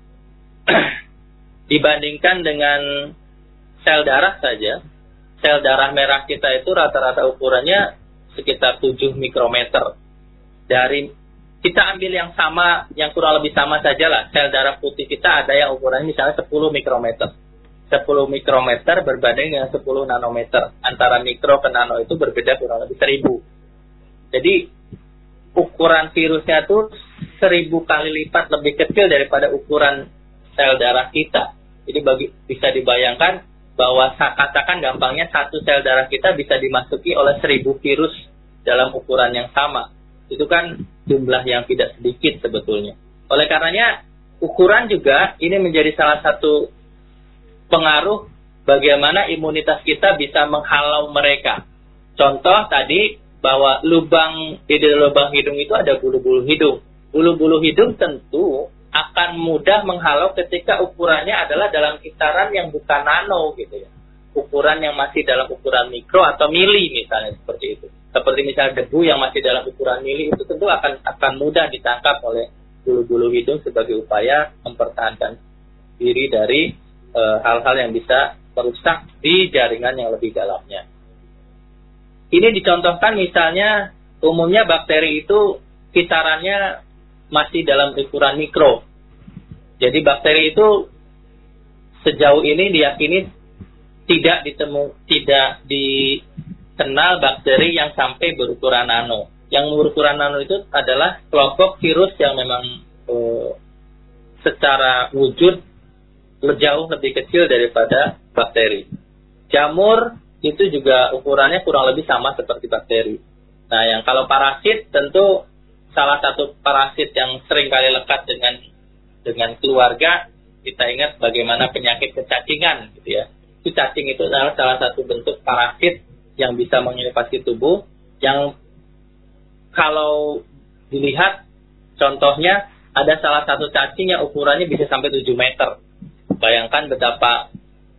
Speaker 2: Dibandingkan dengan sel darah saja, sel darah merah kita itu rata-rata ukurannya sekitar 7 mikrometer. Dari kita ambil yang sama, yang kurang lebih sama saja lah, sel darah putih kita ada yang ukurannya misalnya 10 mikrometer. 10 mikrometer berbanding dengan 10 nanometer. Antara mikro ke nano itu berbeda kurang lebih 1000. Jadi ukuran virusnya itu 1000 kali lipat lebih kecil daripada ukuran sel darah kita. Jadi bisa dibayangkan bahwa katakan gampangnya satu sel darah kita bisa dimasuki oleh 1000 virus dalam ukuran yang sama. Itu kan jumlah yang tidak sedikit sebetulnya. Oleh karenanya ukuran juga ini menjadi salah satu pengaruh bagaimana imunitas kita bisa menghalau mereka. Contoh tadi bahwa di lubang hidung itu ada bulu-bulu hidung. Bulu-bulu hidung tentu akan mudah menghalau ketika ukurannya adalah dalam kisaran yang bukan nano gitu ya. Ukuran yang masih dalam ukuran mikro atau mili misalnya seperti itu. Seperti misalnya debu yang masih dalam ukuran mili itu tentu akan mudah ditangkap oleh bulu-bulu hidung sebagai upaya mempertahankan diri dari hal-hal yang bisa merusak di jaringan yang lebih dalamnya. Ini dicontohkan misalnya umumnya bakteri itu kisarannya masih dalam ukuran mikro. Jadi bakteri itu sejauh ini diyakini tidak dikenal bakteri yang sampai berukuran nano. Yang berukuran nano itu adalah kelompok virus yang memang secara wujud jauh lebih kecil daripada bakteri. Jamur itu juga ukurannya kurang lebih sama seperti bakteri. Nah, yang kalau parasit tentu salah satu parasit yang sering kali lekat dengan keluarga, kita ingat bagaimana penyakit kecacingan gitu ya. Itu cacing itu adalah salah satu bentuk parasit yang bisa menginvasi tubuh, yang kalau dilihat contohnya ada salah satu cacing yang ukurannya bisa sampai 7 meter. Bayangkan betapa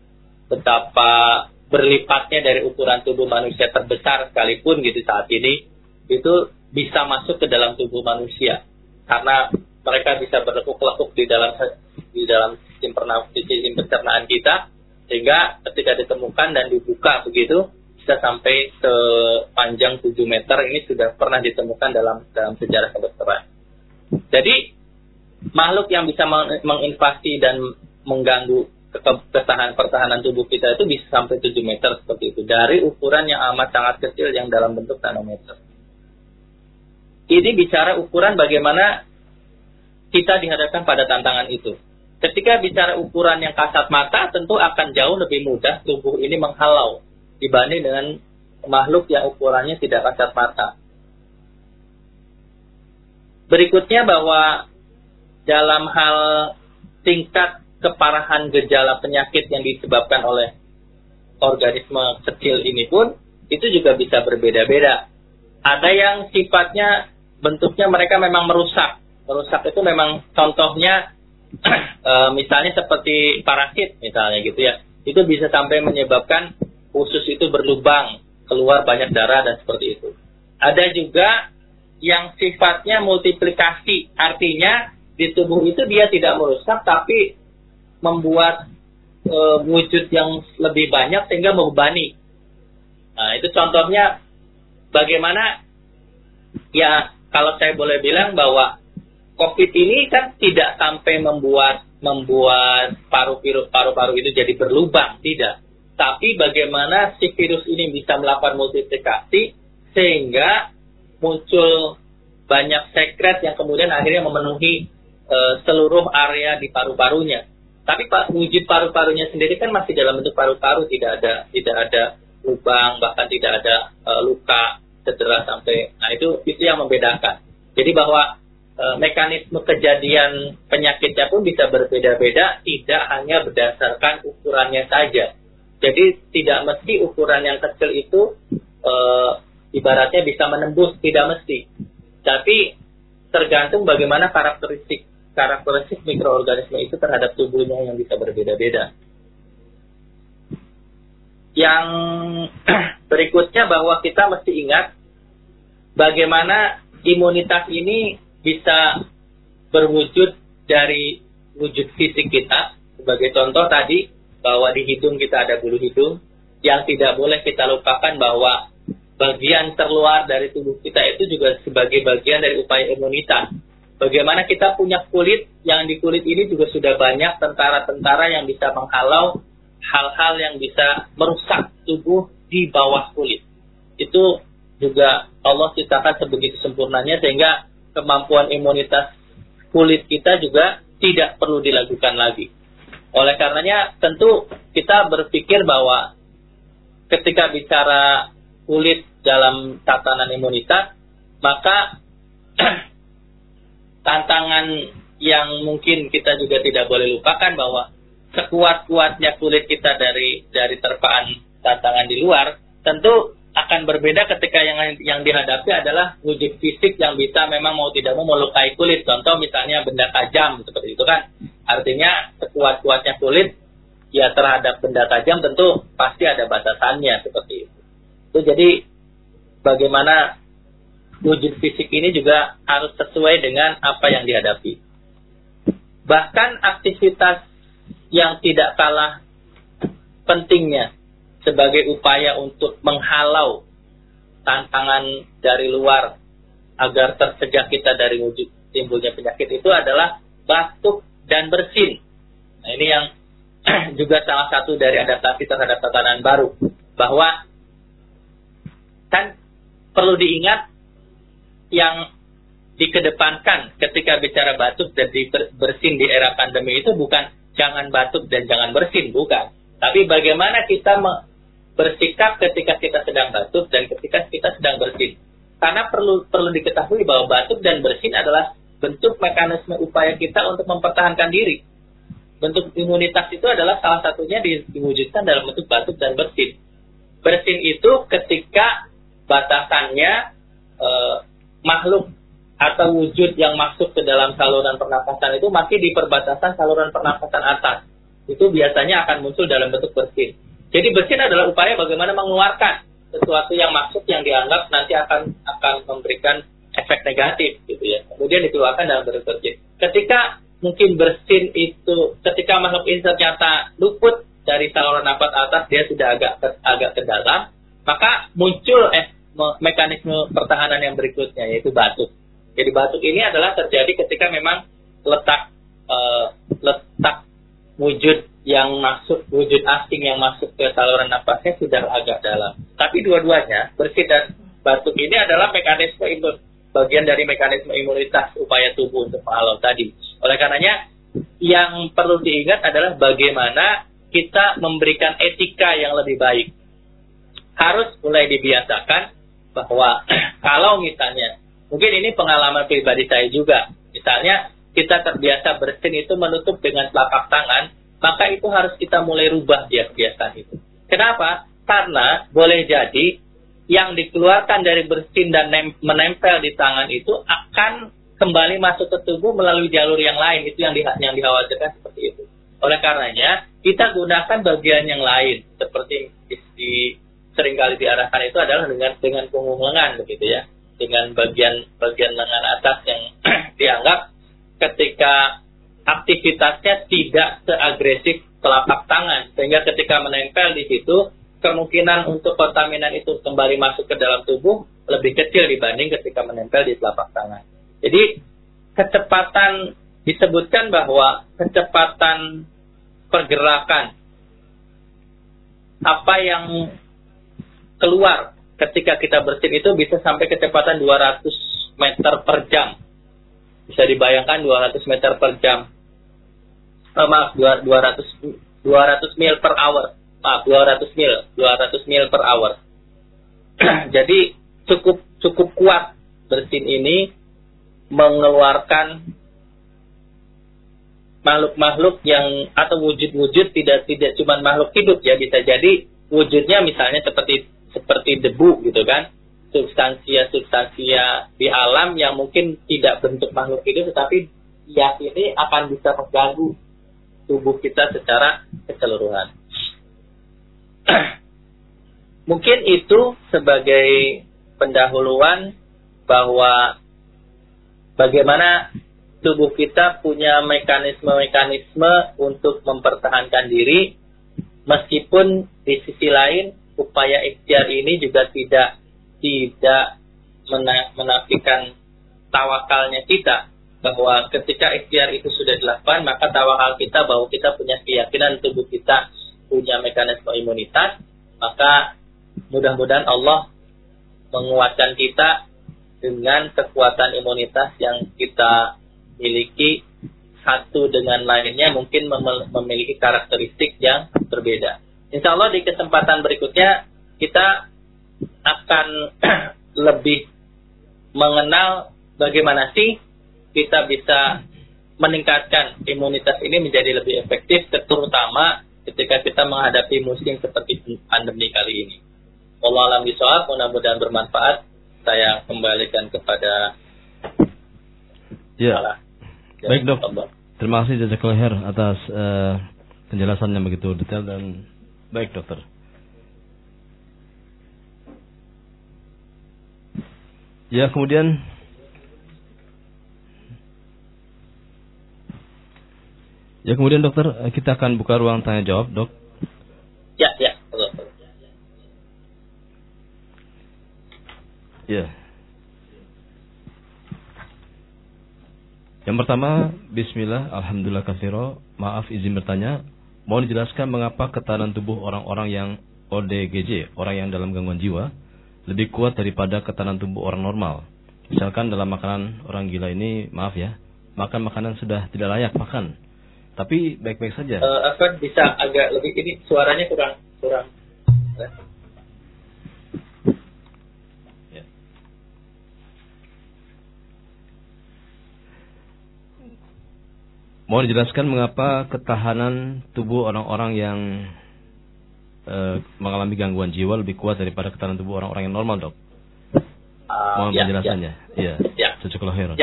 Speaker 2: berlipatnya dari ukuran tubuh manusia terbesar sekalipun gitu saat ini, itu bisa masuk ke dalam tubuh manusia karena mereka bisa berlekuk-lekuk di dalam sistem pencernaan kita, sehingga ketika ditemukan dan dibuka begitu bisa sampai sepanjang 7 meter. Ini sudah pernah ditemukan dalam sejarah kedokteran. Jadi makhluk yang bisa menginvasi dan mengganggu pertahanan tubuh kita itu bisa sampai 7 meter seperti itu, dari ukuran yang amat sangat kecil yang dalam bentuk nanometer. Ini bicara ukuran bagaimana kita dihadapkan pada tantangan itu. Ketika bicara ukuran yang kasat mata, tentu akan jauh lebih mudah tubuh ini menghalau dibanding dengan makhluk yang ukurannya tidak kasat mata. Berikutnya bahwa dalam hal tingkat keparahan gejala penyakit yang disebabkan oleh organisme kecil ini pun itu juga bisa berbeda-beda. Ada yang sifatnya bentuknya mereka memang merusak. Merusak itu memang contohnya misalnya seperti parasit misalnya gitu ya. Itu bisa sampai menyebabkan usus itu berlubang, keluar banyak darah dan seperti itu. Ada juga yang sifatnya multiplikasi, artinya di tubuh itu dia tidak merusak tapi membuat wujud yang lebih banyak sehingga membebani. Nah, itu contohnya bagaimana ya, kalau saya boleh bilang bahwa COVID ini kan tidak sampai membuat paru-paru itu jadi berlubang, tidak. Tapi bagaimana si virus ini bisa melakukan multiplikasi sehingga muncul banyak sekret yang kemudian akhirnya memenuhi seluruh area di paru-parunya. Tapi wujud paru-parunya sendiri kan masih dalam bentuk paru-paru, tidak ada lubang, bahkan tidak ada luka, cedera sampai. Nah, itu yang membedakan. Jadi bahwa mekanisme kejadian penyakitnya pun bisa berbeda-beda, tidak hanya berdasarkan ukurannya saja. Jadi tidak mesti ukuran yang kecil itu ibaratnya bisa menembus, tidak mesti. Tapi tergantung bagaimana karakteristik mikroorganisme itu terhadap tubuhnya yang bisa berbeda-beda. yang berikutnya bahwa kita mesti ingat bagaimana imunitas ini bisa berwujud dari wujud fisik kita. Sebagai contoh tadi, bahwa di hidung kita ada bulu hidung. Yang tidak boleh kita lupakan bahwa bagian terluar dari tubuh kita itu juga sebagai bagian dari upaya imunitas. Bagaimana kita punya kulit, yang di kulit ini juga sudah banyak tentara-tentara yang bisa menghalau hal-hal yang bisa merusak tubuh di bawah kulit. Itu juga Allah ciptakan sebegitu sempurnanya sehingga kemampuan imunitas kulit kita juga tidak perlu dilakukan lagi. Oleh karenanya tentu kita berpikir bahwa ketika bicara kulit dalam tatanan imunitas, maka tantangan yang mungkin kita juga tidak boleh lupakan bahwa sekuat-kuatnya kulit kita dari terpaan tantangan di luar, tentu akan berbeda ketika yang dihadapi adalah wujud fisik yang bisa memang mau tidak mau melukai kulit. Contoh misalnya benda tajam seperti itu kan. Artinya sekuat-kuatnya kulit ya terhadap benda tajam tentu pasti ada batasannya seperti itu. Jadi bagaimana wujud fisik ini juga harus sesuai dengan apa yang dihadapi. Bahkan aktivitas yang tidak kalah pentingnya sebagai upaya untuk menghalau tantangan dari luar agar tercegah kita dari wujud timbulnya penyakit itu adalah batuk dan bersin. Nah, ini yang juga salah satu dari adaptasi terhadap tatanan baru, bahwa kan perlu diingat yang dikedepankan ketika bicara batuk dan bersin di era pandemi itu bukan jangan batuk dan jangan bersin, bukan. Tapi bagaimana kita bersikap ketika kita sedang batuk dan ketika kita sedang bersin. Karena perlu diketahui bahwa batuk dan bersin adalah bentuk mekanisme upaya kita untuk mempertahankan diri. Bentuk imunitas itu adalah salah satunya diwujudkan dalam bentuk batuk dan bersin. Bersin itu ketika batasannya makhluk atau wujud yang masuk ke dalam saluran pernapasan itu masih di perbatasan saluran pernapasan atas. Itu biasanya akan muncul dalam bentuk bersin. Jadi bersin adalah upaya bagaimana mengeluarkan sesuatu yang masuk yang dianggap nanti akan memberikan efek negatif gitu ya. Kemudian dikeluarkan dalam bentuk bersin. Ketika mungkin bersin itu, ketika makhluk ini ternyata luput dari saluran napas atas, dia sudah agak ke dalam, maka muncul mekanisme pertahanan yang berikutnya, yaitu batuk. Jadi batuk ini adalah terjadi ketika memang letak wujud yang masuk, wujud asing yang masuk ke saluran napasnya sudah agak dalam. Tapi dua-duanya, bersin dan batuk ini adalah mekanisme bagian dari mekanisme imunitas upaya tubuh untuk menghalau tadi. Oleh karenanya, yang perlu diingat adalah bagaimana kita memberikan etika yang lebih baik. Harus mulai dibiasakan bahwa kalau misalnya, mungkin ini pengalaman pribadi saya juga. Misalnya kita terbiasa bersin itu menutup dengan telapak tangan, maka itu harus kita mulai rubah kebiasaan itu. Kenapa? Karena boleh jadi yang dikeluarkan dari bersin dan menempel di tangan itu akan kembali masuk ke tubuh melalui jalur yang lain. Itu yang dikhawatirkan seperti itu. Oleh karenanya kita gunakan bagian yang lain, seperti seringkali diarahkan itu adalah dengan punggung lengan begitu ya. Dengan bagian lengan atas yang dianggap ketika aktivitasnya tidak seagresif telapak tangan, sehingga ketika menempel di situ kemungkinan untuk kontaminan itu kembali masuk ke dalam tubuh lebih kecil dibanding ketika menempel di telapak tangan. Jadi kecepatan, disebutkan bahwa kecepatan pergerakan apa yang keluar ketika kita bersin itu bisa sampai kecepatan 200 meter per jam. Bisa dibayangkan 200 meter per jam. 200 mil per hour. 200 mil per hour. Jadi cukup kuat bersin ini mengeluarkan makhluk-makhluk yang atau wujud-wujud tidak cuma makhluk hidup ya, bisa jadi wujudnya misalnya seperti debu gitu kan, substansia di alam yang mungkin tidak bentuk makhluk hidup tetapi ini akan bisa mengganggu tubuh kita secara keseluruhan. mungkin itu sebagai pendahuluan bahwa bagaimana tubuh kita punya mekanisme-mekanisme untuk mempertahankan diri, meskipun di sisi lain upaya ikhtiar ini juga tidak menafikan tawakalnya kita, bahwa ketika ikhtiar itu sudah dilakukan, maka tawakal kita bahwa kita punya keyakinan tubuh kita punya mekanisme imunitas, maka mudah-mudahan Allah menguatkan kita dengan kekuatan imunitas yang kita miliki, satu dengan lainnya mungkin memiliki karakteristik yang berbeda. Insya Allah di kesempatan berikutnya kita akan lebih mengenal bagaimana sih kita bisa meningkatkan imunitas ini menjadi lebih efektif, terutama ketika kita menghadapi musim seperti pandemi kali ini. Wallahu a'lam bishawab, mudah-mudahan bermanfaat. Saya kembalikan kepada
Speaker 1: Baik dok, terima kasih jazakallahu khair atas penjelasan yang begitu detail dan baik dokter. Ya kemudian dokter, kita akan buka ruang tanya jawab dok.
Speaker 2: Ya.
Speaker 1: Ya. Yang pertama, bismillah, alhamdulillah katsira. Maaf izin bertanya, mohon dijelaskan mengapa ketahanan tubuh orang-orang yang ODGJ, orang yang dalam gangguan jiwa, lebih kuat daripada ketahanan tubuh orang normal. Misalkan dalam makanan orang gila ini, maaf ya, makan makanan sudah tidak layak makan, tapi baik-baik saja.
Speaker 2: Afwan, bisa agak lebih, ini suaranya kurang.
Speaker 1: Mohon dijelaskan mengapa ketahanan tubuh orang-orang yang mengalami gangguan jiwa lebih kuat daripada ketahanan tubuh orang-orang yang normal, dok? Mohon penjelasannya. Ya. Jazakallahu khairan.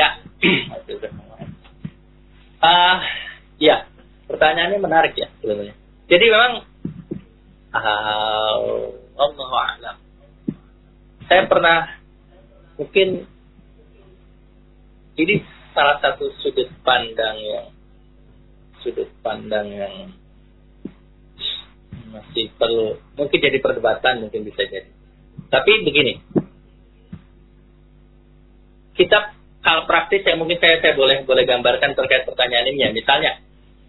Speaker 2: Ya. Pertanyaannya menarik ya sebenarnya. Jadi memang Allahu a'lam. Saya pernah, mungkin ini salah satu sudut pandang yang masih perlu, mungkin jadi perdebatan, mungkin bisa jadi. Tapi begini, kita hal praktis yang mungkin saya boleh gambarkan terkait pertanyaan ini ya. Misalnya,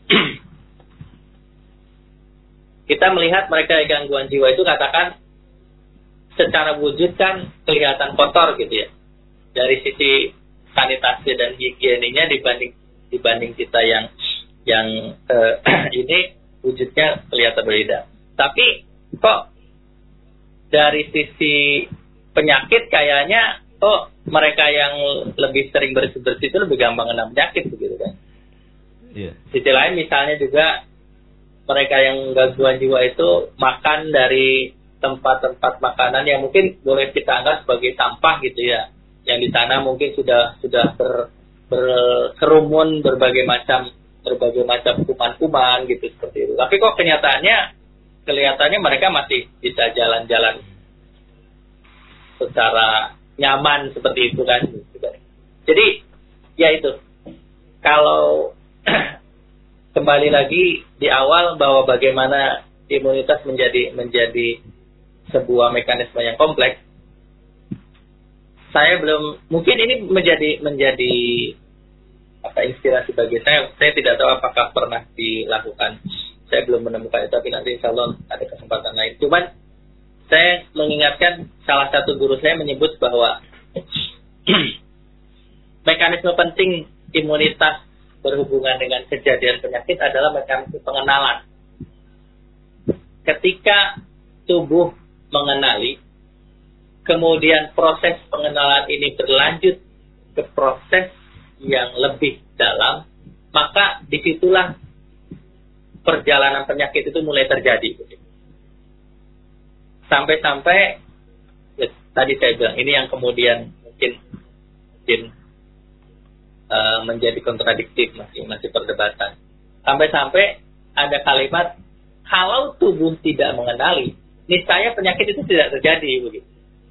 Speaker 2: kita melihat mereka yang gangguan jiwa itu, katakan secara wujud kan kelihatan kotor gitu ya, dari sisi sanitasi dan higieninya dibanding kita yang ini wujudnya kelihatan berbeda. Tapi kok dari sisi penyakit kayaknya mereka yang lebih sering bersih-bersih itu lebih gampang kena penyakit begitu kan.
Speaker 1: Iya.
Speaker 2: Sisi lain misalnya juga mereka yang gangguan jiwa itu makan dari tempat-tempat makanan yang mungkin boleh kita anggap sebagai sampah gitu ya. Yang di sana mungkin sudah berkerumun berbagai macam kuman-kuman gitu seperti itu. Tapi kok kelihatannya mereka masih bisa jalan-jalan secara nyaman seperti itu kan. Jadi ya itu. Kalau kembali lagi di awal bahwa bagaimana imunitas menjadi sebuah mekanisme yang kompleks. Saya belum, mungkin ini menjadi inspirasi bagi saya. Saya tidak tahu apakah pernah dilakukan. Saya belum menemukan itu, tapi nanti insya Allah ada kesempatan lain. Cuman saya mengingatkan salah satu guru saya menyebut bahwa mekanisme penting imunitas berhubungan dengan kejadian penyakit adalah mekanisme pengenalan. Ketika tubuh mengenali, kemudian proses pengenalan ini berlanjut ke proses yang lebih dalam, maka disitulah perjalanan penyakit itu mulai terjadi. Sampai-sampai tadi saya bilang ini yang kemudian mungkin menjadi kontradiktif, masih perdebatan. Sampai-sampai ada kalimat, kalau tubuh tidak mengenali, niscaya penyakit itu tidak terjadi begitu.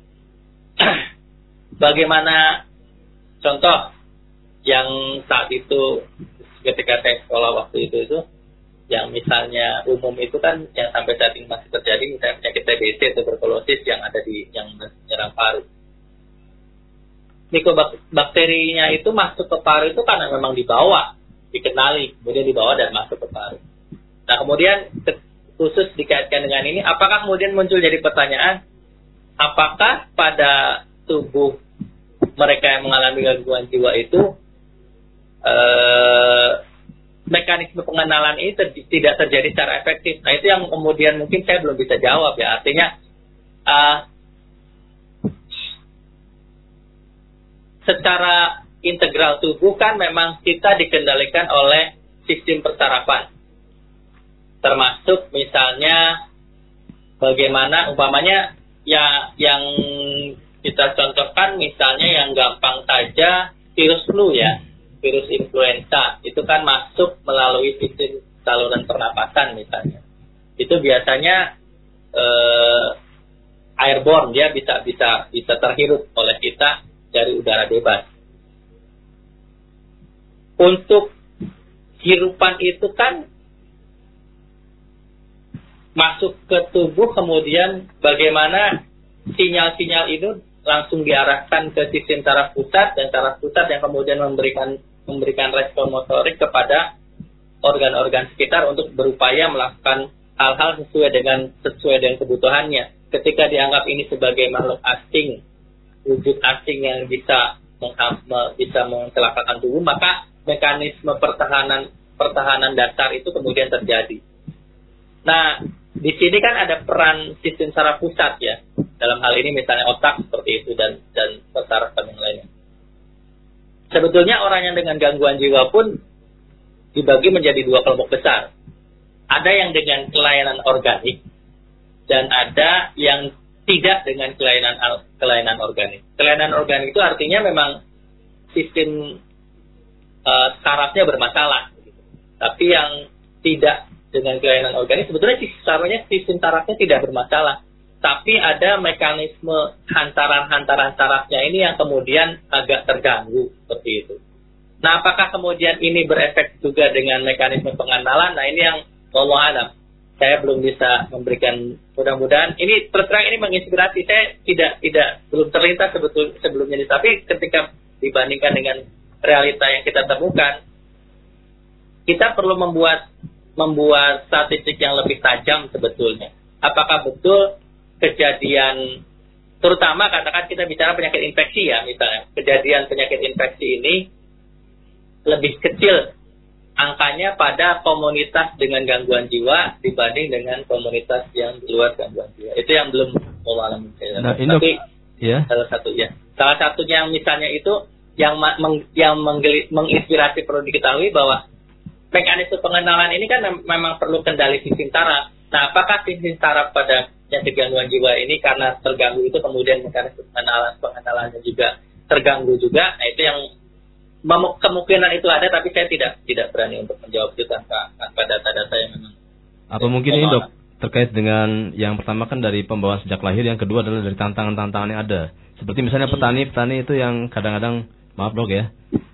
Speaker 2: Bagaimana contoh yang saat itu ketika saya sekolah waktu itu yang misalnya umum itu kan yang sampai saat ini masih terjadi, misalnya penyakit TBC, tuberkulosis yang ada yang menyerang paru. Mikobakterinya itu masuk ke paru itu karena memang dibawa, dikenali, kemudian dibawa dan masuk ke paru. Nah kemudian khusus dikaitkan dengan ini, apakah kemudian muncul jadi pertanyaan, apakah pada tubuh mereka yang mengalami gangguan jiwa itu mekanisme pengenalan ini tidak terjadi secara efektif? Nah itu yang kemudian mungkin saya belum bisa jawab ya. Artinya secara integral tubuh kan memang kita dikendalikan oleh sistem persarafan. Termasuk misalnya bagaimana umpamanya ya yang kita contohkan misalnya yang gampang saja virus flu ya. Virus influenza itu kan masuk melalui sistem saluran pernapasan misalnya. Itu biasanya airborne, dia bisa terhirup oleh kita dari udara bebas. Untuk hirupan itu kan masuk ke tubuh, kemudian bagaimana sinyal-sinyal itu langsung diarahkan ke sistem saraf pusat, dan saraf pusat yang kemudian memberikan respon motorik kepada organ-organ sekitar untuk berupaya melakukan hal-hal sesuai dengan kebutuhannya. Ketika dianggap ini sebagai makhluk asing, wujud asing yang bisa mencelakakan tubuh, maka mekanisme pertahanan dasar itu kemudian terjadi. Nah, di sini kan ada peran sistem saraf pusat ya. Dalam hal ini misalnya otak seperti itu dan saraf yang lainnya. Sebetulnya orang yang dengan gangguan jiwa pun dibagi menjadi dua kelompok besar. Ada yang dengan kelainan organik dan ada yang tidak dengan kelainan organik. Kelainan organik itu artinya memang sistem sarafnya bermasalah. Tapi yang tidak dengan kelainan organik sebetulnya sistem sarafnya tidak bermasalah. Tapi ada mekanisme hantaran-hantaran sarafnya ini yang kemudian agak terganggu seperti itu. Nah, apakah kemudian ini berefek juga dengan mekanisme pengenalan? Nah, ini yang wallahu a'lam. Saya belum bisa memberikan, mudah-mudahan ini terus terang ini menginspirasi. Saya belum terlintas sebelumnya, tapi ketika dibandingkan dengan realita yang kita temukan, kita perlu membuat statistik yang lebih tajam sebetulnya. Apakah betul kejadian, terutama katakan kita bicara penyakit infeksi ya, misalnya kejadian penyakit infeksi ini lebih kecil angkanya pada komunitas dengan gangguan jiwa dibanding dengan komunitas yang di luar gangguan jiwa. Itu yang belum mengalami.
Speaker 1: Nah,
Speaker 2: tapi
Speaker 1: ya.
Speaker 2: salah satunya yang misalnya itu yang menginspirasi perlu diketahui bahwa mekanisme pengenalan ini kan memang perlu kendali sistem saraf. Nah, apakah sistem saraf pada penyakit gangguan jiwa ini karena terganggu itu kemudian mekanisme pengenalannya juga terganggu juga? Nah, itu yang kemungkinan itu ada, tapi saya tidak berani untuk menjawab itu tanpa data-data yang memang.
Speaker 1: Apa mungkin ini dok terkait dengan yang pertama kan dari pembawaan sejak lahir, yang kedua adalah dari tantangan-tantangan yang ada. Seperti misalnya petani itu yang kadang-kadang, maaf dok ya,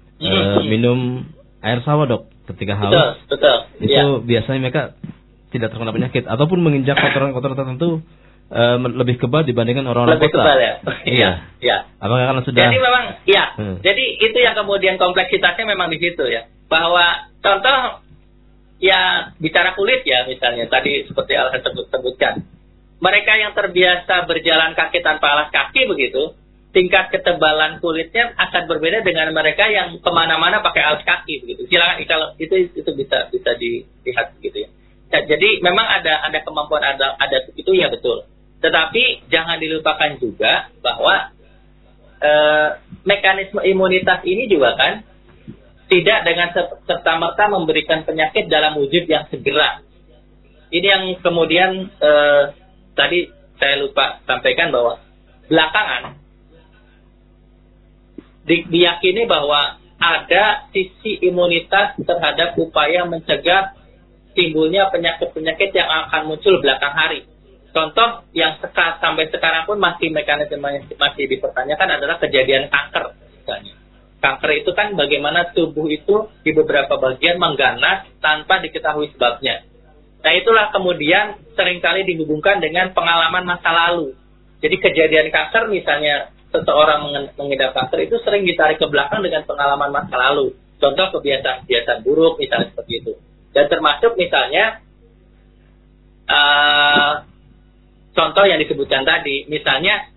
Speaker 1: minum air sawah dok ketika haus. Betul. Itu ya. Biasanya mereka tidak terkena penyakit ataupun menginjak kotoran-kotoran tertentu lebih kebal dibandingkan orang-orang kota. Lebih kebal ya. Iya. Apakah karena sudah?
Speaker 2: Jadi memang Jadi itu yang kemudian kompleksitasnya memang di situ ya. Bahwa contoh ya bicara kulit ya misalnya tadi seperti Al sebutkan. Mereka yang terbiasa berjalan kaki tanpa alas kaki begitu, tingkat ketebalan kulitnya akan berbeda dengan mereka yang kemana-mana pakai alas kaki begitu. Silakan kalau itu bisa dilihat gitu ya. Jadi memang ada kemampuan ada itu ya betul. Tetapi jangan dilupakan juga bahwa mekanisme imunitas ini juga kan tidak dengan serta-merta memberikan penyakit dalam wujud yang segera. Ini yang kemudian tadi saya lupa sampaikan bahwa belakangan diyakini bahwa ada sisi imunitas terhadap upaya mencegah timbulnya penyakit-penyakit yang akan muncul belakang hari. Contoh yang sampai sekarang pun masih mekanisme masih dipertanyakan adalah kejadian kanker misalnya. Kanker itu kan bagaimana tubuh itu di beberapa bagian mengganas tanpa diketahui sebabnya. Nah itulah kemudian seringkali dihubungkan dengan pengalaman masa lalu. Jadi kejadian kanker misalnya seseorang mengidap kanker itu sering ditarik ke belakang dengan pengalaman masa lalu. Contoh kebiasaan-kebiasaan buruk misalnya seperti itu. Dan termasuk misalnya contoh yang disebutkan tadi, misalnya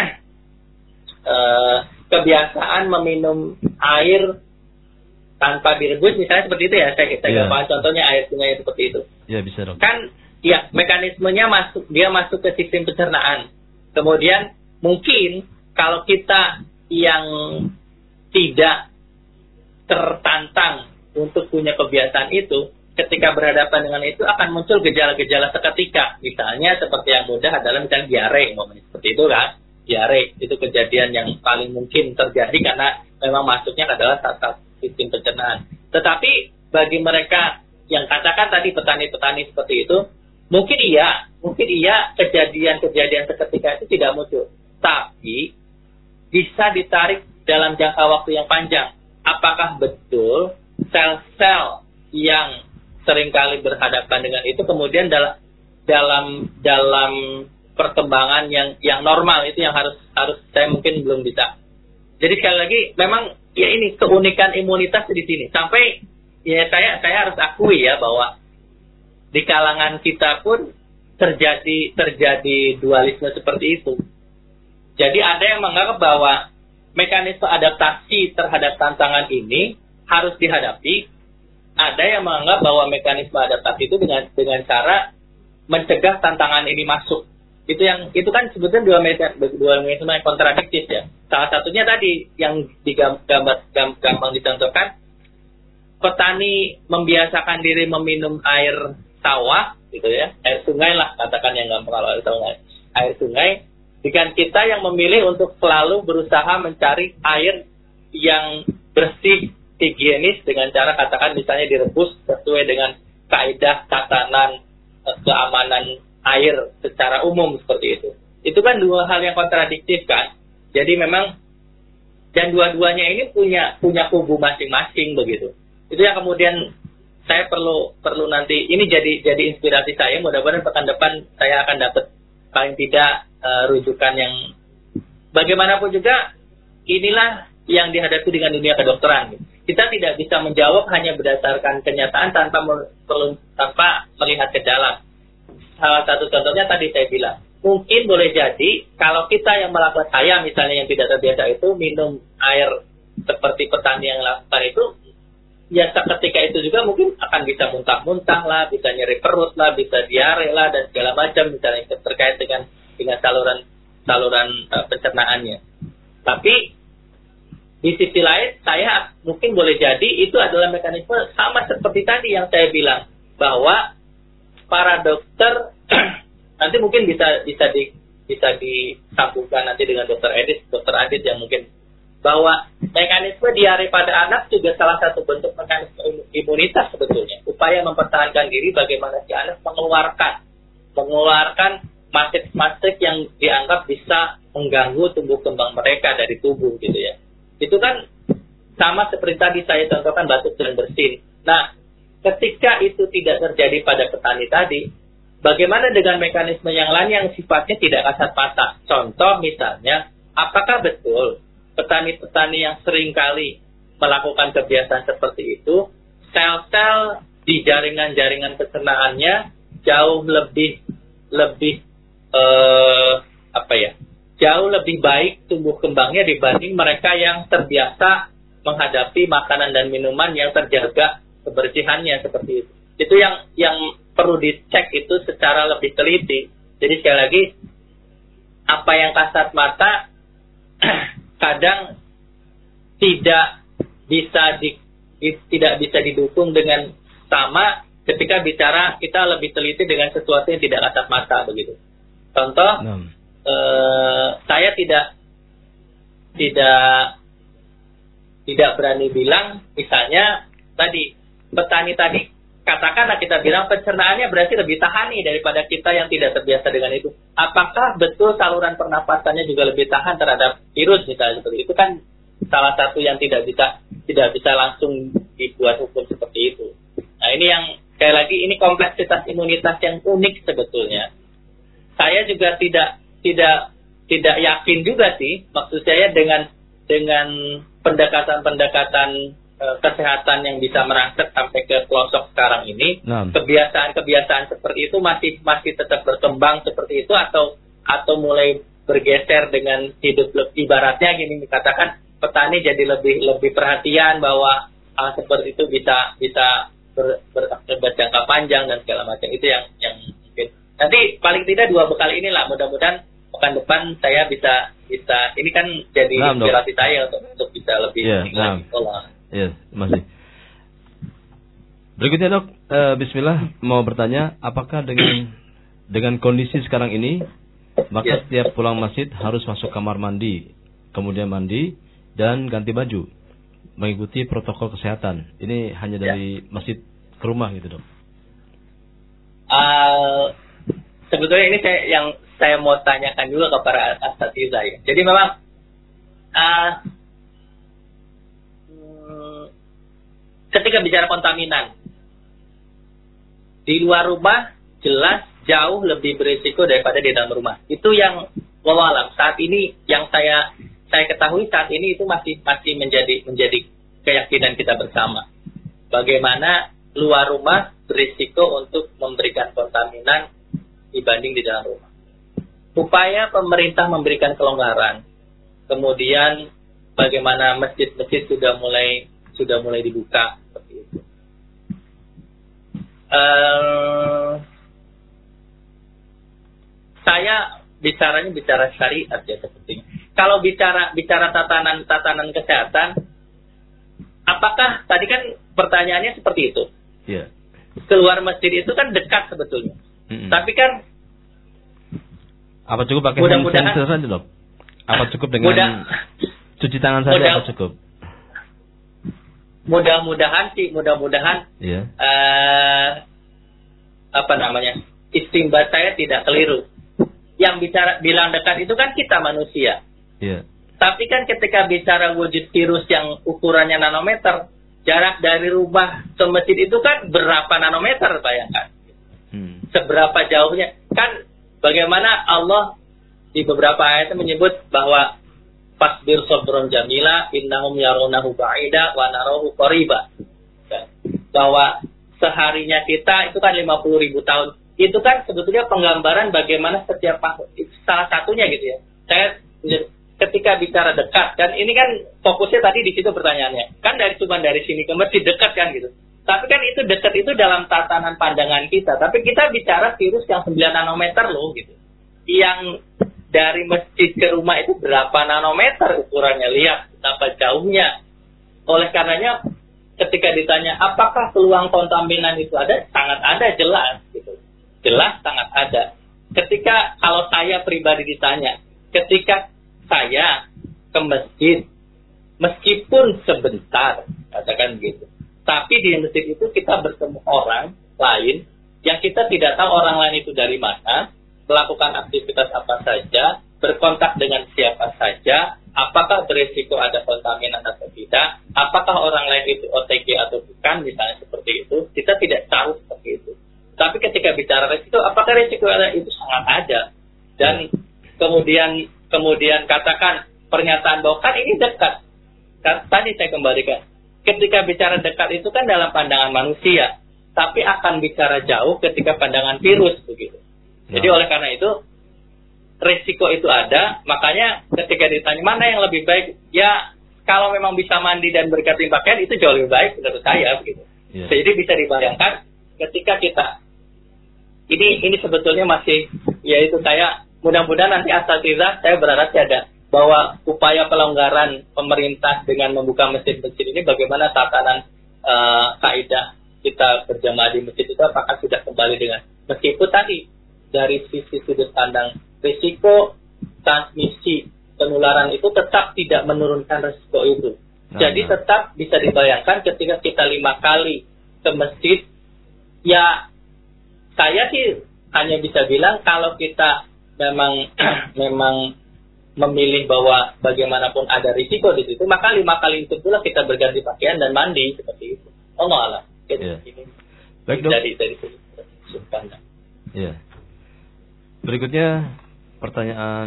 Speaker 2: kebiasaan meminum air tanpa direbus, misalnya seperti itu ya. Saya paham contohnya air sungai seperti itu.
Speaker 1: Ya bisa dong.
Speaker 2: Kan, ya mekanismenya dia masuk ke sistem pencernaan. Kemudian mungkin kalau kita yang tidak tertantang untuk punya kebiasaan itu, ketika berhadapan dengan itu akan muncul gejala-gejala seketika. Misalnya seperti yang mudah adalah misalnya diare, seperti itu kan. Diare itu kejadian yang paling mungkin terjadi karena memang masuknya adalah saat sistem pencernaan. Tetapi bagi mereka yang katakan tadi petani-petani seperti itu, mungkin iya kejadian-kejadian seketika itu tidak muncul. Tapi bisa ditarik dalam jangka waktu yang panjang. Apakah betul sel-sel yang seringkali berhadapan dengan itu kemudian dalam perkembangan yang normal itu yang harus saya mungkin belum bisa. Jadi sekali lagi memang ya ini keunikan imunitas di sini. Sampai ya saya harus akui ya bahwa di kalangan kita pun terjadi dualisme seperti itu. Jadi ada yang menganggap bahwa mekanisme adaptasi terhadap tantangan ini harus dihadapi. Ada yang menganggap bahwa mekanisme adaptasi itu dengan cara mencegah tantangan ini masuk. Itu kan sebetulnya dua mekanisme yang kontradiktif ya. Salah satunya tadi yang gampang dicontohkan, petani membiasakan diri meminum air sawah gitu ya, air sungai lah katakan yang gampang kalau air sungai, dengan kita yang memilih untuk selalu berusaha mencari air yang bersih, higienis dengan cara katakan misalnya direbus sesuai dengan kaidah tatanan keamanan air secara umum seperti itu. Itu kan dua hal yang kontradiktif kan. Jadi memang dan dua-duanya ini punya kubu masing-masing begitu. Itu yang kemudian saya perlu nanti ini jadi inspirasi saya. Mudah-mudahan pekan depan saya akan dapat paling tidak rujukan yang bagaimanapun juga inilah yang dihadapi dengan dunia kedokteran. Kita tidak bisa menjawab hanya berdasarkan kenyataan tanpa melihat ke dalam. Salah satu contohnya tadi saya bilang, mungkin boleh jadi kalau kita yang melakukan, saya misalnya yang tidak terbiasa itu minum air seperti petani yang lakukan itu, ya ketika itu juga mungkin akan bisa muntah-muntah lah, bisa nyeri perut lah, bisa diare lah dan segala macam misalnya terkait dengan saluran pencernaannya. Tapi di sisi lain, saya mungkin boleh jadi itu adalah mekanisme sama seperti tadi yang saya bilang, bahwa para dokter nanti mungkin bisa disambungkan nanti dengan dokter Adit yang mungkin bahwa mekanisme diare pada anak juga salah satu bentuk mekanisme imunitas sebetulnya, upaya mempertahankan diri bagaimana si anak mengeluarkan matrix yang dianggap bisa mengganggu tumbuh kembang mereka dari tubuh gitu ya. Itu kan sama seperti tadi saya contohkan batuk dan bersin. Nah, ketika itu tidak terjadi pada petani tadi, bagaimana dengan mekanisme yang lain yang sifatnya tidak kasat mata? Contoh misalnya, apakah betul petani-petani yang seringkali melakukan kebiasaan seperti itu, sel-sel di jaringan-jaringan pencernaannya jauh lebih jauh lebih baik tumbuh kembangnya dibanding mereka yang terbiasa menghadapi makanan dan minuman yang terjaga kebersihannya seperti itu. Itu yang perlu dicek itu secara lebih teliti. Jadi sekali lagi, apa yang kasat mata kadang tidak bisa didukung dengan sama ketika bicara kita lebih teliti dengan sesuatu yang tidak kasat mata begitu. Contoh, saya tidak berani bilang misalnya tadi petani tadi katakanlah kita bilang pencernaannya berarti lebih tahan nih daripada kita yang tidak terbiasa dengan itu. Apakah betul saluran pernapasannya juga lebih tahan terhadap virus misalnya seperti itu? Kan salah satu yang tidak bisa langsung dibuat hukum seperti itu. Nah, ini yang sekali lagi ini kompleksitas imunitas yang unik sebetulnya. Saya juga tidak yakin juga sih, maksud saya dengan pendekatan kesehatan yang bisa merangsek sampai ke pelosok sekarang ini, kebiasaan seperti itu masih tetap berkembang seperti itu atau mulai bergeser dengan hidup ibaratnya gini dikatakan petani jadi lebih perhatian bahwa seperti itu bisa berakibat jangka panjang dan segala macam. Itu yang mungkin nanti paling tidak 2 bekal inilah mudah-mudahan pekan depan saya bisa ini kan jadi inspirasi saya untuk bisa lebih lagi.
Speaker 1: Iya, masih. Berikutnya dok, Bismillah mau bertanya, apakah dengan kondisi sekarang ini, maka setiap pulang masjid harus masuk kamar mandi, kemudian mandi dan ganti baju, mengikuti protokol kesehatan. Ini hanya dari masjid ke rumah gitu dok?
Speaker 2: Sebetulnya ini yang saya mau tanyakan juga kepada asatidzah ya. Jadi memang ketika bicara kontaminan di luar rumah jelas jauh lebih berisiko daripada di dalam rumah. Itu yang wallahu alam saat ini yang saya ketahui saat ini itu masih menjadi keyakinan kita bersama. Bagaimana luar rumah berisiko untuk memberikan kontaminan dibanding di dalam rumah. Upaya pemerintah memberikan kelonggaran. Kemudian bagaimana masjid-masjid sudah mulai dibuka seperti itu. Saya bicara syariat ya sepertinya. Kalau bicara tatanan kesehatan, apakah tadi kan pertanyaannya seperti itu?
Speaker 1: Iya.
Speaker 2: Keluar masjid itu kan dekat sebetulnya. Tapi kan
Speaker 1: apa cukup pakai hand sanitizer saja dok? Apa cukup dengan cuci tangan saja apa cukup? Mudah-mudahan
Speaker 2: yeah. Istimbat saya tidak keliru. Yang bilang dekat itu kan kita manusia.
Speaker 1: Yeah.
Speaker 2: Tapi kan ketika bicara wujud virus yang ukurannya nanometer, jarak dari rumah ke masjid itu kan berapa nanometer, bayangkan. Seberapa jauhnya. Kan bagaimana Allah di beberapa ayat menyebut bahwa fasbir sabron jamila innahum yarunahu ba'ida wa narahu qariba. Bahwa seharinya kita itu kan 50.000 tahun. Itu kan sebetulnya penggambaran bagaimana setiap salah satunya gitu ya. Saya ketika bicara dekat dan ini kan fokusnya tadi di situ pertanyaannya. Kan cuma dari sini ke masjid dekat kan gitu. Tapi kan itu dekat itu dalam tatanan pandangan kita. Tapi kita bicara virus yang 9 nanometer loh gitu. Yang dari masjid ke rumah itu berapa nanometer ukurannya, lihat betapa jauhnya. Oleh karenanya ketika ditanya apakah peluang kontaminan itu ada, sangat ada, jelas gitu. Jelas sangat ada. Ketika kalau saya pribadi ditanya, ketika saya ke masjid meskipun sebentar, katakan gitu. Tapi di masjid itu kita bertemu orang lain yang kita tidak tahu orang lain itu dari mana, melakukan aktivitas apa saja, berkontak dengan siapa saja, apakah berisiko ada kontaminan atau tidak, apakah orang lain itu OTG atau bukan, misalnya seperti itu, kita tidak tahu seperti itu. Tapi ketika bicara risiko, apakah risiko itu sangat ada. Dan kemudian katakan pernyataan bahwa kan ini dekat. Tadi saya kembalikan. Ketika bicara dekat itu kan dalam pandangan manusia, tapi akan bicara jauh ketika pandangan virus begitu. Jadi oleh karena itu risiko itu ada, makanya ketika ditanya mana yang lebih baik, ya kalau memang bisa mandi dan berganti pakaian itu jauh lebih baik menurut saya begitu. Yeah. Jadi bisa dibayangkan ketika kita ini sebetulnya masih, yaitu saya mudah-mudahan nanti asatidzah saya berharap ada bahwa upaya pelonggaran pemerintah dengan membuka masjid-masjid ini bagaimana tatanan kaidah kita berjamaah di masjid itu apakah sudah kembali dengan meskipun tadi dari sisi sudut pandang risiko transmisi penularan itu tetap tidak menurunkan risiko itu. Jadi tetap bisa dibayangkan ketika kita 5 kali ke masjid Ya, saya sih hanya bisa bilang kalau kita memang memilih bahwa bagaimanapun ada risiko di situ, maka 5 kali itu pula kita berganti pakaian dan mandi seperti itu. Allah alam.
Speaker 1: Ya.
Speaker 2: Ini
Speaker 1: Baik, Dok.
Speaker 2: dari sudut pandang.
Speaker 1: Ya. Berikutnya pertanyaan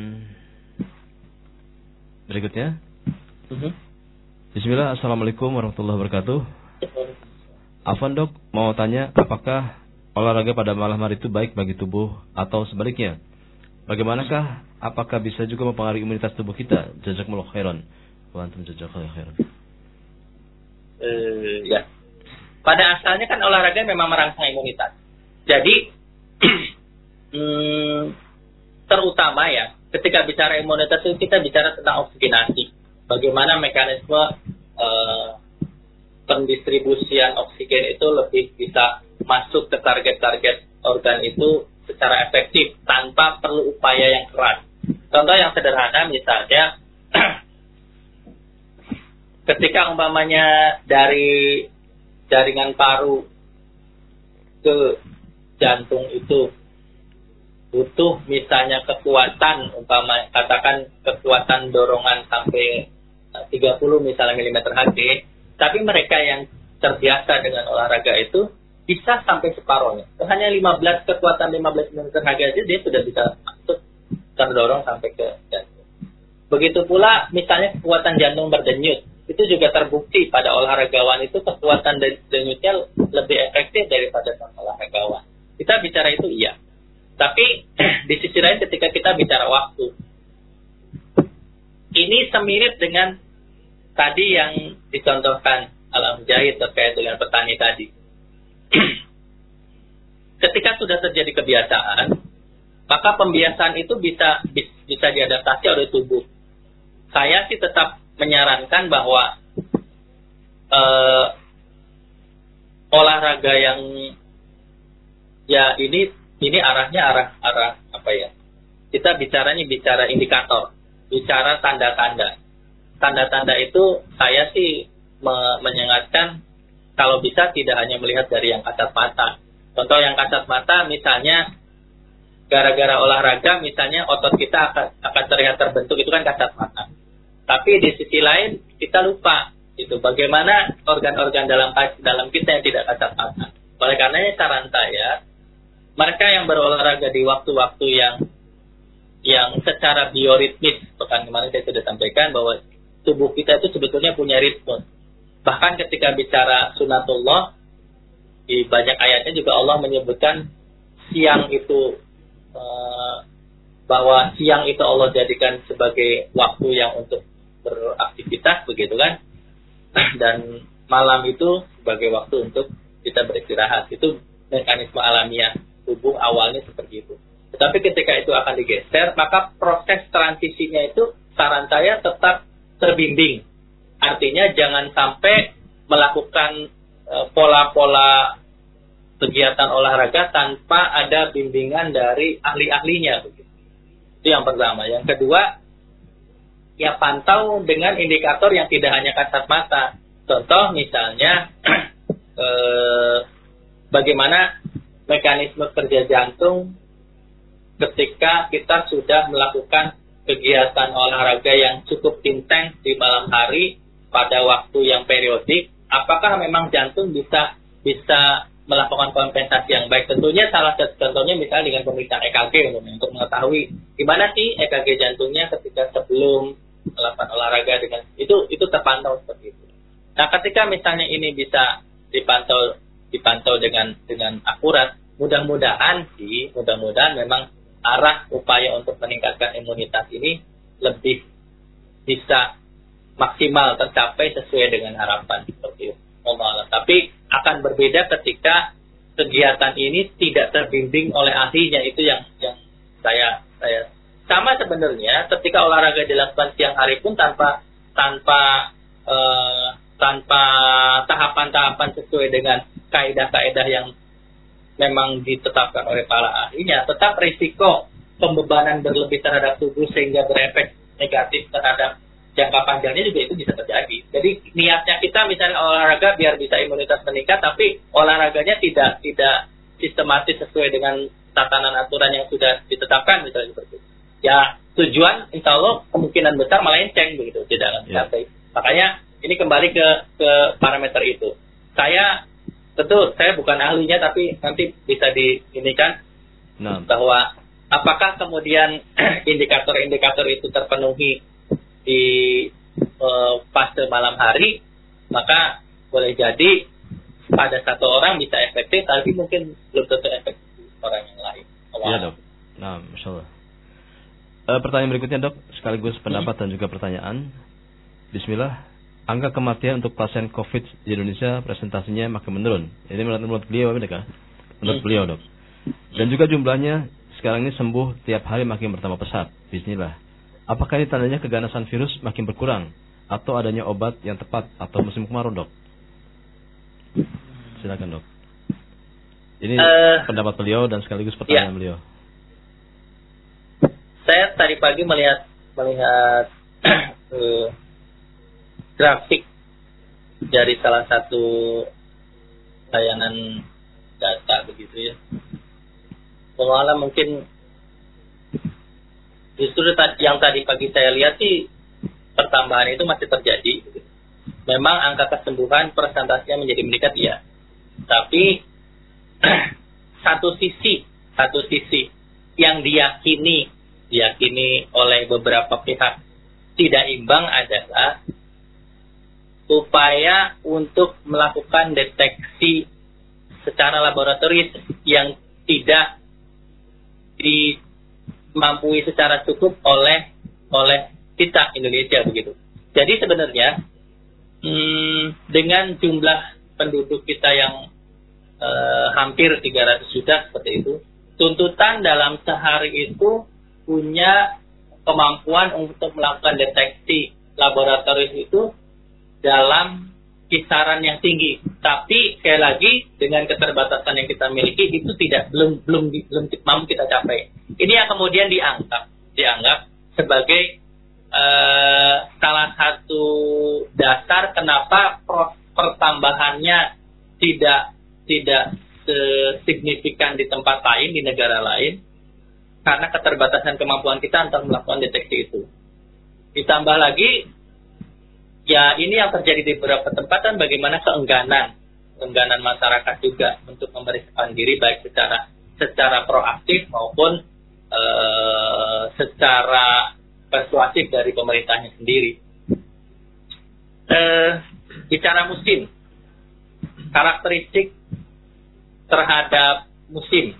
Speaker 1: berikutnya. Bismillah, assalamualaikum warahmatullahi wabarakatuh. Afwan Dok, mau tanya apakah olahraga pada malam hari itu baik bagi tubuh atau sebaliknya? Bagaimanakah? Apakah bisa juga mempengaruhi imunitas tubuh kita? Jazakumullah khairan. Wa antum jazakallahu khairan.
Speaker 2: Ya. Pada asalnya kan olahraga memang merangsang imunitas. Jadi terutama ya, ketika bicara imunitas itu kita bicara tentang oksigenasi. Bagaimana mekanisme pendistribusian oksigen itu lebih bisa masuk ke target-target organ itu secara efektif tanpa perlu upaya yang keras. Contoh yang sederhana misalnya ketika umpamanya dari jaringan paru ke jantung itu butuh misalnya kekuatan, umpama katakan kekuatan dorongan sampai 30 misalnya milimeter Hg, tapi mereka yang terbiasa dengan olahraga itu bisa sampai separohnya. Hanya 15 kekuatan 15 milimeter Hg aja dia sudah bisa masuk terdorong sampai ke jantung. Begitu pula misalnya kekuatan jantung berdenyut, itu juga terbukti pada olahragawan itu kekuatan denyutnya lebih efektif daripada olahragawan. Kita bicara itu iya. Tapi di sisi lain ketika kita bicara waktu, ini semirip dengan tadi yang dicontohkan Al-Mujahid terkait dengan petani tadi. Ketika sudah terjadi kebiasaan, maka pembiasaan itu bisa diadaptasi oleh tubuh. Saya sih tetap menyarankan bahwa olahraga yang ya ini arahnya arah apa ya? Kita bicara indikator, bicara tanda-tanda. Tanda-tanda itu saya sih menyengatkan kalau bisa tidak hanya melihat dari yang kasat mata. Contoh yang kasat mata misalnya gara-gara olahraga misalnya otot kita akan terlihat terbentuk, itu kan kasat mata. Tapi di sisi lain kita lupa itu bagaimana organ-organ dalam kita yang tidak kasat mata. Oleh karenanya saran saya, mereka yang berolahraga di waktu-waktu yang secara bioritmis, pekan kemarin saya sudah sampaikan bahwa tubuh kita itu sebetulnya punya ritme. Bahkan ketika bicara sunatullah, di banyak ayatnya juga Allah menyebutkan siang itu, bahwa siang itu Allah jadikan sebagai waktu yang untuk beraktivitas, begitu kan? Dan malam itu sebagai waktu untuk kita beristirahat. Itu mekanisme alamiah tubuh awalnya seperti itu. Tetapi ketika itu akan digeser, maka proses transisinya itu saran saya tetap terbimbing. Artinya jangan sampai melakukan pola-pola kegiatan olahraga tanpa ada bimbingan dari ahli-ahlinya. Begitu. Itu yang pertama. Yang kedua, ya pantau dengan indikator yang tidak hanya kasat mata. Contoh misalnya bagaimana mekanisme kerja jantung ketika kita sudah melakukan kegiatan olahraga yang cukup intens di malam hari pada waktu yang periodik, apakah memang jantung bisa melakukan kompensasi yang baik? Tentunya salah satu contohnya misalnya dengan pemeriksaan EKG untuk mengetahui gimana sih EKG jantungnya ketika sebelum melakukan olahraga dengan itu terpantau seperti itu. Nah, ketika misalnya ini bisa dipantau dengan akurat, mudah-mudahan memang arah upaya untuk meningkatkan imunitas ini lebih bisa maksimal tercapai sesuai dengan harapan seperti itu. Tapi akan berbeda ketika kegiatan ini tidak terbimbing oleh ahlinya. Itu yang saya sama sebenarnya ketika olahraga dilakukan siang hari pun tanpa tahapan-tahapan sesuai dengan kaidah-kaidah yang memang ditetapkan oleh para ahlinya, tetap risiko pembebanan berlebih terhadap tubuh sehingga berefek negatif terhadap jangka panjangnya juga itu bisa terjadi. Jadi niatnya kita misalnya olahraga biar bisa imunitas meningkat, tapi olahraganya tidak sistematis sesuai dengan tatanan aturan yang sudah ditetapkan misalnya seperti itu. Ya tujuan insya Allah kemungkinan besar melenceng begitu, tidak akan tercapai. Makanya ini kembali ke parameter itu. Saya bukan ahlinya, tapi nanti bisa diinikan bahwa apakah kemudian indikator-indikator itu terpenuhi di fase malam hari, maka boleh jadi pada satu orang bisa efektif, tapi mungkin belum tentu efektif orang yang lain.
Speaker 1: Iya dok. Nah, Masya Allah. Pertanyaan berikutnya dok, sekaligus pendapat dan juga pertanyaan. Bismillah. Angka kematian untuk pasien COVID di Indonesia presentasinya makin menurun. Ini menurut beliau, menurut beliau dok. Dan juga jumlahnya sekarang ini sembuh tiap hari makin bertambah pesat. Bismillah. Apakah ini tandanya keganasan virus makin berkurang atau adanya obat yang tepat atau musim kemarau dok? Silakan dok. Ini pendapat beliau dan sekaligus pertanyaan beliau.
Speaker 2: Saya tadi pagi melihat grafik dari salah satu layanan data begitu ya. Pengelola mungkin justru yang tadi pagi saya lihat sih pertambahan itu masih terjadi. Memang angka kesembuhan persentasenya menjadi meningkat ya. Tapi satu sisi yang diyakini oleh beberapa pihak tidak imbang adalah upaya untuk melakukan deteksi secara laboratoris yang tidak dimampui secara cukup oleh kita Indonesia begitu. Jadi sebenarnya dengan jumlah penduduk kita yang hampir 300 juta seperti itu, tuntutan dalam sehari itu punya kemampuan untuk melakukan deteksi laboratoris itu dalam kisaran yang tinggi. Tapi sekali lagi dengan keterbatasan yang kita miliki itu belum mampu kita capai. Ini yang kemudian dianggap sebagai salah satu dasar kenapa pertambahannya tidak signifikan di tempat lain, di negara lain, karena keterbatasan kemampuan kita untuk melakukan deteksi itu. Ditambah lagi, ya ini yang terjadi di beberapa tempat kan bagaimana keengganan masyarakat juga untuk memeriksakan diri baik secara proaktif maupun secara persuasif dari pemerintahnya sendiri. Bicara musim, karakteristik terhadap musim.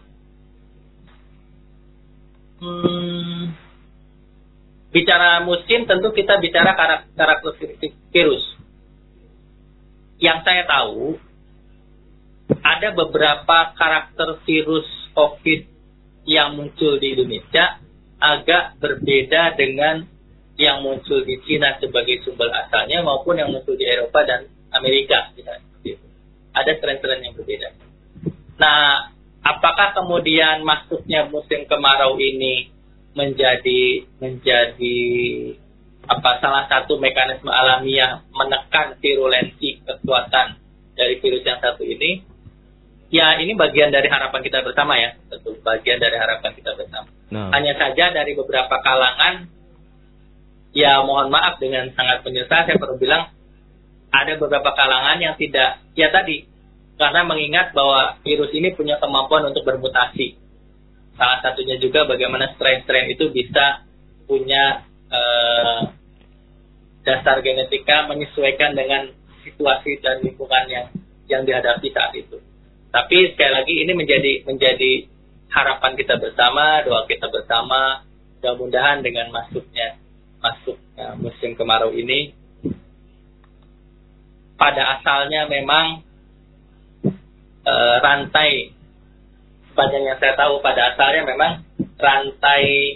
Speaker 2: Bicara musim tentu kita bicara karakteristik virus. Yang saya tahu ada beberapa karakter virus COVID yang muncul di Indonesia agak berbeda dengan yang muncul di Cina sebagai sumber asalnya maupun yang muncul di Eropa dan Amerika. Ada strain-strain yang berbeda. Nah, apakah kemudian masuknya musim kemarau ini menjadi salah satu mekanisme alamiah menekan virulensi kekuatan dari virus yang satu ini? Ya, ini bagian dari harapan kita bersama ya, tentu bagian dari harapan kita bersama. Hanya saja dari beberapa kalangan, ya mohon maaf dengan sangat menyesal saya perlu bilang ada beberapa kalangan yang tidak, ya tadi, karena mengingat bahwa virus ini punya kemampuan untuk bermutasi. Salah satunya juga bagaimana strain-strain itu bisa punya dasar genetika menyesuaikan dengan situasi dan lingkungan yang dihadapi saat itu. Tapi sekali lagi ini menjadi harapan kita bersama, doa kita bersama, mudah-mudahan dengan masuknya musim kemarau ini, pada asalnya memang rantai, sepanjang yang saya tahu pada asalnya memang rantai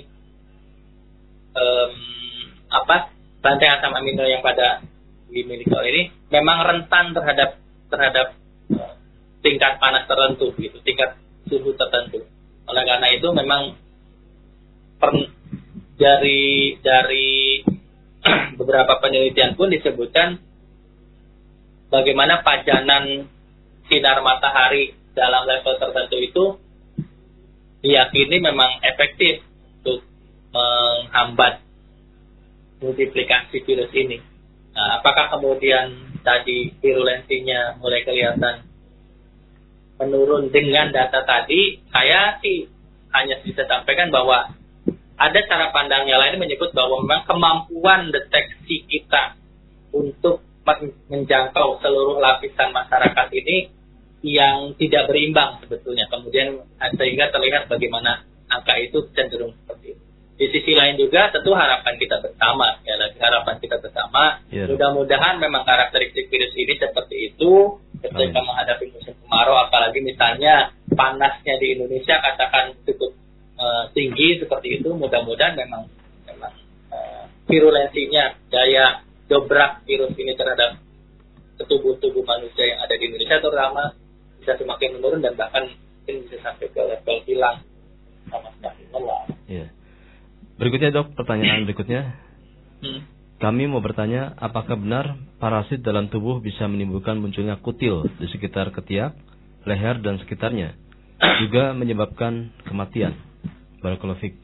Speaker 2: rantai asam amino yang pada dimiliki ini memang rentan terhadap tingkat panas tertentu, gitu, tingkat suhu tertentu. Oleh karena itu memang dari beberapa penelitian pun disebutkan bagaimana pajanan sinar matahari dalam level tertentu itu diyakini memang efektif untuk menghambat multiplikasi virus ini. Nah, apakah kemudian tadi virulensinya mulai kelihatan menurun dengan data tadi? Saya sih hanya bisa sampaikan bahwa ada cara pandang yang lain menyebut bahwa memang kemampuan deteksi kita untuk menjangkau seluruh lapisan masyarakat ini yang tidak berimbang sebetulnya. Kemudian sehingga terlihat bagaimana angka itu cenderung seperti itu. Di sisi lain juga tentu harapan kita bersama, mudah-mudahan memang karakteristik virus ini seperti itu ketika menghadapi musim kemarau, apalagi misalnya panasnya di Indonesia katakan cukup tinggi seperti itu, mudah-mudahan memang virulensinya, daya dobrak virus ini terhadap tubuh manusia yang ada di Indonesia terutama bisa semakin menurun dan bahkan mungkin bisa sampai ke level hilang sama sekali.
Speaker 1: Yeah. Berikutnya dok, pertanyaan berikutnya. Kami mau bertanya, apakah benar parasit dalam tubuh bisa menimbulkan munculnya kutil di sekitar ketiak, leher dan sekitarnya, juga menyebabkan kematian? Barakallahu fiik.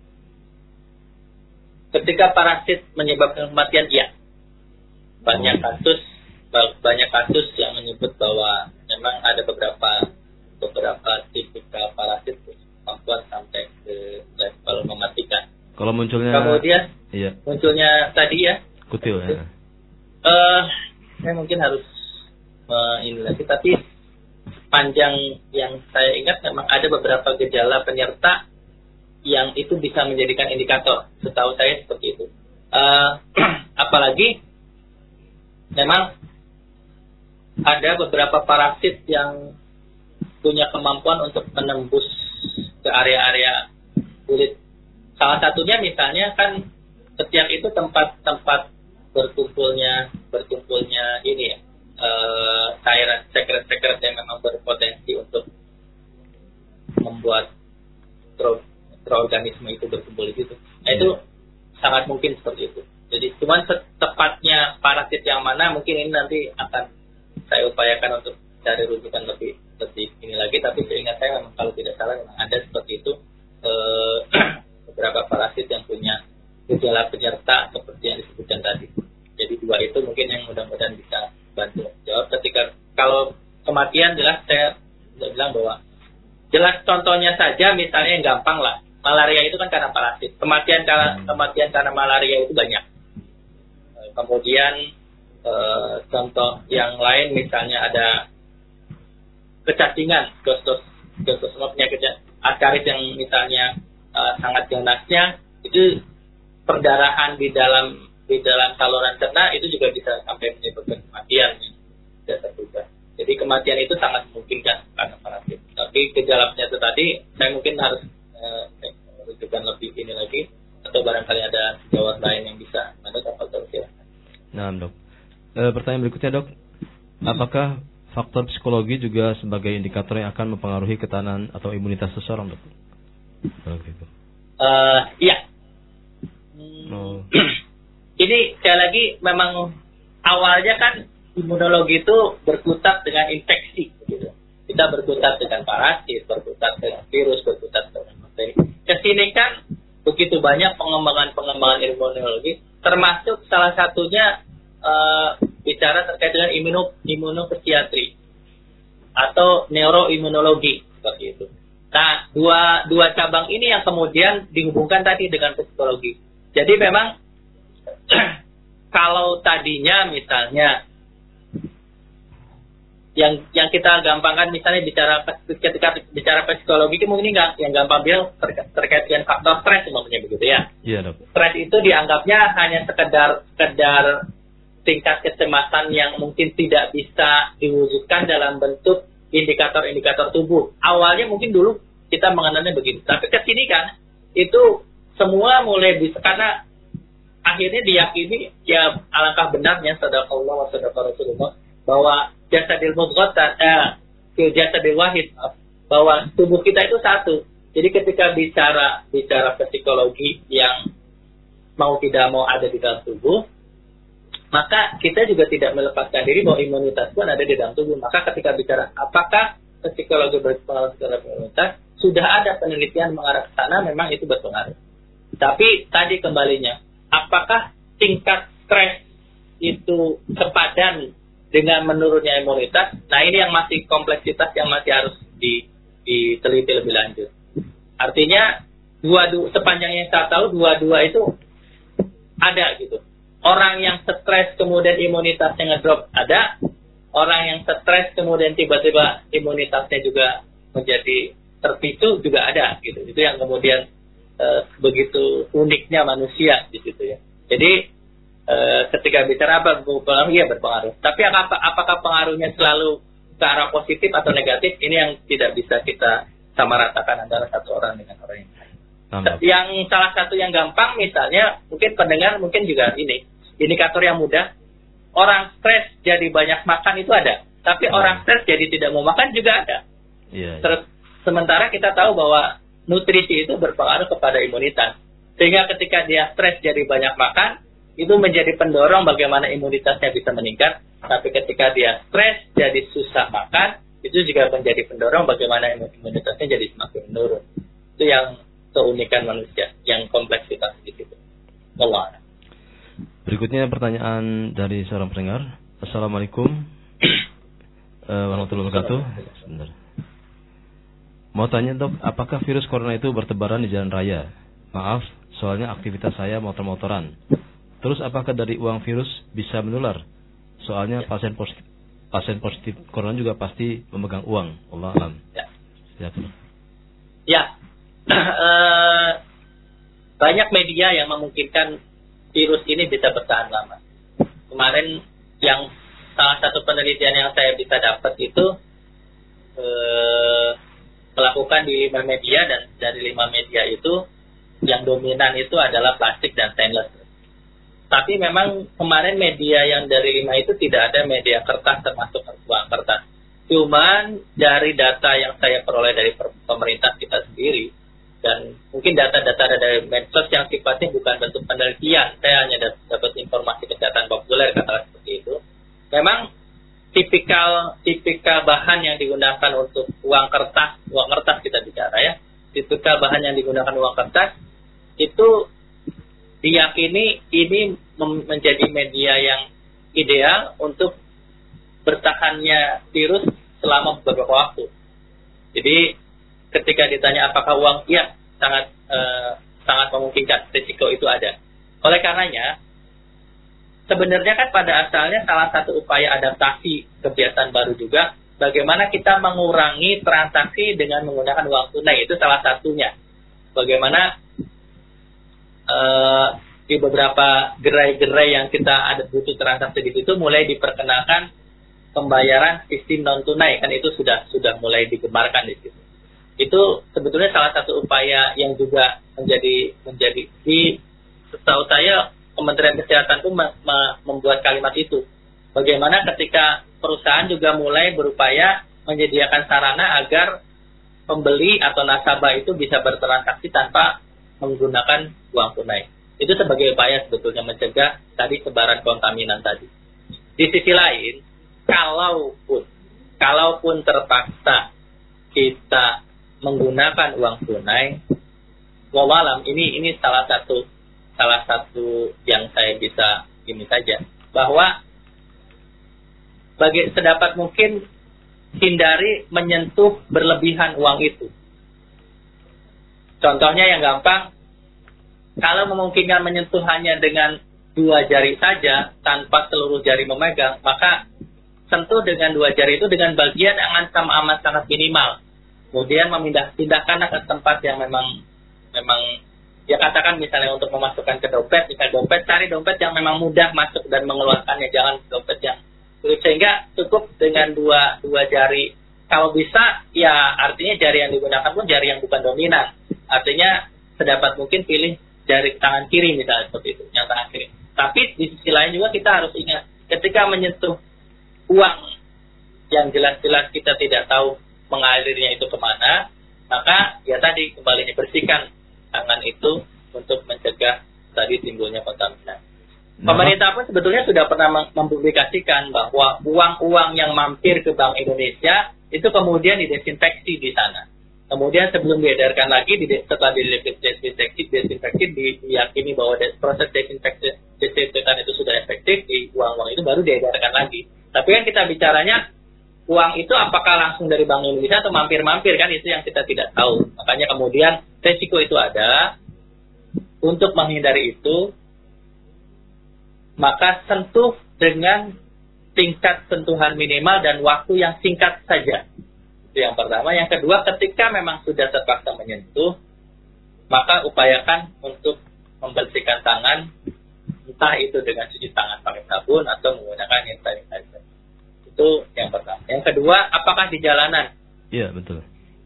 Speaker 2: Ketika parasit menyebabkan kematian, ya. Banyak kasus yang menyebut bahwa memang ada beberapa tipikal parasit kemampuan sampai ke level mematikan.
Speaker 1: Kalau munculnya
Speaker 2: munculnya tadi ya
Speaker 1: kutil ya.
Speaker 2: Saya mungkin harus ini lagi, tapi panjang yang saya ingat memang ada beberapa gejala penyerta yang itu bisa menjadikan indikator. Setahu saya seperti itu. Apalagi memang ada beberapa parasit yang punya kemampuan untuk menembus ke area-area kulit. Salah satunya misalnya kan ketiak itu tempat berkumpulnya ini ya, cairan sekret yang memang berpotensi untuk membuat mikroorganisme itu berkumpul di situ. Nah, itu sangat mungkin seperti itu. Jadi cuman tepatnya parasit yang mana mungkin ini nanti akan saya upayakan untuk cari rujukan lebih ini lagi, tapi seingat saya memang kalau tidak salah memang ada seperti itu. Beberapa parasit yang punya gejala penyerta seperti yang disebutkan tadi. Jadi dua itu mungkin yang mudah-mudahan bisa bantu jawab. Ketika kalau kematian jelas saya sudah bilang bahwa jelas contohnya saja misalnya yang gampang lah, malaria itu kan karena parasit. Kematian karena malaria itu banyak. Kemudian contoh yang lain misalnya ada kecacingan, gostos penyakit askaris yang misalnya sangat ganasnya, itu perdarahan di dalam saluran cerna itu juga bisa sampai menyebabkan kematian tidak terduga. Jadi kematian itu sangat memungkinkan karena parasit. Tapi gejala penyerta tadi saya mungkin harus rujukan lebih ini lagi, atau barangkali ada jawab lain yang bisa Anda dapat terus.
Speaker 1: Nah, dok. Pertanyaan berikutnya dok, apakah faktor psikologi juga sebagai indikator yang akan mempengaruhi ketahanan atau imunitas seseorang dok?
Speaker 2: Iya. Ini sekali lagi memang awalnya kan imunologi itu berkutat dengan infeksi, gitu. Kita berkutat dengan parasit, berkutat dengan virus, berkutat dengan bakteri. Kesini kan begitu banyak pengembangan imunologi, termasuk salah satunya bicara terkait dengan imunopsikiatri atau neuroimunologi seperti itu. Nah, dua cabang ini yang kemudian dihubungkan tadi dengan psikologi. Jadi memang kalau tadinya misalnya yang kita gampangkan misalnya ketika bicara psikologi mungkin yang gampang bilang terkait dengan faktor stres semuanya begitu ya.
Speaker 1: Iya, dok.
Speaker 2: Stres itu dianggapnya hanya sekedar tingkat kecemasan yang mungkin tidak bisa diwujudkan dalam bentuk indikator-indikator tubuh. Awalnya mungkin dulu kita mengenalnya begitu. Tapi kesini kan itu semua mulai bisa, karena akhirnya diyakini ya alangkah benarnya sadaqallah wa sadaqa Rasulullah bahwa jasadil mudghah jasadil wahid, bahwa tubuh kita itu satu. Jadi ketika bicara psikologi yang mau tidak mau ada di dalam tubuh, maka kita juga tidak melepaskan diri bahwa imunitas pun ada di dalam tubuh. Maka ketika bicara apakah psikologi berpengaruh terhadap imunitas, sudah ada penelitian mengarah ke sana, memang itu berpengaruh. Tapi tadi kembalinya, apakah tingkat stres itu sepadan dengan menurunnya imunitas? Nah, ini yang masih kompleksitas yang masih harus diteliti lebih lanjut. Artinya sepanjang yang saya tahu dua-dua itu ada gitu. Orang yang stres kemudian imunitasnya ngedrop ada, orang yang stres kemudian tiba-tiba imunitasnya juga menjadi terpicu juga ada gitu. Itu yang kemudian begitu uniknya manusia di situ ya. Jadi ketika bicara apa berpengaruh, ya berpengaruh. Tapi apakah pengaruhnya selalu ke arah positif atau negatif, ini yang tidak bisa kita samaratakan antara satu orang dengan orang yang lain. Yang salah satu yang gampang misalnya, mungkin pendengar mungkin juga ini indikator yang mudah, orang stres jadi banyak makan itu ada, tapi orang stres jadi tidak mau makan juga ada. Terus sementara kita tahu bahwa nutrisi itu berpengaruh kepada imunitas, sehingga ketika dia stres jadi banyak makan, itu menjadi pendorong bagaimana imunitasnya bisa meningkat. Tapi ketika dia stres jadi susah makan, itu juga menjadi pendorong bagaimana imunitasnya jadi semakin menurun. Itu yang keunikan manusia, yang kompleksitas di situ. Allah.
Speaker 1: Berikutnya pertanyaan dari seorang pendengar. Assalamualaikum warahmatullahi wabarakatuh. Sebentar. Mau tanya dok, apakah virus corona itu bertebaran di jalan raya? Maaf, soalnya aktivitas saya motor-motoran. Terus apakah dari uang virus bisa menular? Soalnya pasien positif corona juga pasti memegang uang. Allah alam.
Speaker 2: Ya. Banyak media yang memungkinkan virus ini bisa bertahan lama. Kemarin yang salah satu penelitian yang saya bisa dapat itu melakukan di 5 media, dan dari 5 media itu yang dominan itu adalah plastik dan stainless. Tapi memang kemarin media yang dari 5 itu tidak ada media kertas termasuk uang kertas. Cuman dari data yang saya peroleh dari pemerintah kita sendiri, dan mungkin data-data dari medsos yang sifatnya bukan bentuk penelitian, saya hanya dapat informasi kesehatan populer katakan seperti itu. Memang tipikal bahan yang digunakan untuk uang kertas kita bicara ya, tipikal bahan yang digunakan uang kertas itu diyakini ini menjadi media yang ideal untuk bertahannya virus selama beberapa waktu. Jadi ketika ditanya apakah uang, ya sangat memungkinkan, risiko itu ada. Oleh karenanya, sebenarnya kan pada asalnya salah satu upaya adaptasi kebiasaan baru juga, bagaimana kita mengurangi transaksi dengan menggunakan uang tunai, itu salah satunya. Bagaimana di beberapa gerai-gerai yang kita ada butuh transaksi di situ mulai diperkenalkan pembayaran sistem non tunai, kan itu sudah mulai digemarkan di situ. Itu sebetulnya salah satu upaya yang juga menjadi di setahu saya Kementerian Kesehatan itu membuat kalimat itu. Bagaimana ketika perusahaan juga mulai berupaya menyediakan sarana agar pembeli atau nasabah itu bisa bertransaksi tanpa menggunakan uang tunai. Itu sebagai upaya sebetulnya mencegah tadi sebaran kontaminan tadi. Di sisi lain, kalaupun terpaksa kita menggunakan uang tunai, wallahualam ini salah satu yang saya bisa ini saja, bahwa sedapat mungkin hindari menyentuh berlebihan uang itu. Contohnya yang gampang, kalau memungkinkan menyentuh hanya dengan 2 jari saja tanpa seluruh jari memegang, maka sentuh dengan 2 jari itu dengan bagian yang amat sangat minimal. Kemudian pindahkan ke tempat yang memang ya katakan misalnya untuk memasukkan ke dompet, cari dompet yang memang mudah masuk dan mengeluarkannya, jangan dompet yang sulit, sehingga cukup dengan dua jari. Kalau bisa, ya artinya jari yang digunakan pun jari yang bukan dominan. Artinya sedapat mungkin pilih jari tangan kiri misalnya seperti itu, yang tangan kiri. Tapi di sisi lain juga kita harus ingat, ketika menyentuh uang yang jelas-jelas kita tidak tahu mengalirnya itu kemana, maka ya tadi kembalinya bersihkan tangan itu untuk mencegah tadi timbulnya kontaminasi. Pemerintah pun sebetulnya sudah pernah mempublikasikan bahwa uang-uang yang mampir ke Bank Indonesia itu kemudian didesinfeksi di sana. Kemudian sebelum diedarkan lagi, setelah didesinfeksi, diyakini bahwa proses desinfektan itu sudah efektif, di uang-uang itu baru diedarkan lagi. Tapi kan kita bicaranya, uang itu apakah langsung dari Bank Indonesia atau mampir-mampir, kan itu yang kita tidak tahu. Makanya kemudian resiko itu ada. Untuk menghindari itu, maka sentuh dengan tingkat sentuhan minimal dan waktu yang singkat saja. Itu yang pertama. Yang kedua, ketika memang sudah terpaksa menyentuh, maka upayakan untuk membersihkan tangan, entah itu dengan cuci tangan pakai sabun atau menggunakan hand sanitizer. Itu yang pertama. Yang kedua, apakah di jalanan?
Speaker 1: Iya, betul.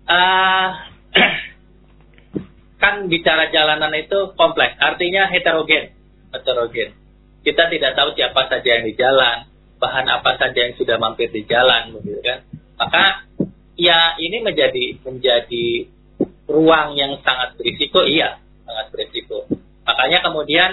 Speaker 2: Kan bicara jalanan itu kompleks, artinya heterogen. Kita tidak tahu siapa saja yang di jalan, bahan apa saja yang sudah mampir di jalan, begitu kan? Maka ya ini menjadi ruang yang sangat berisiko, sangat berisiko. Makanya kemudian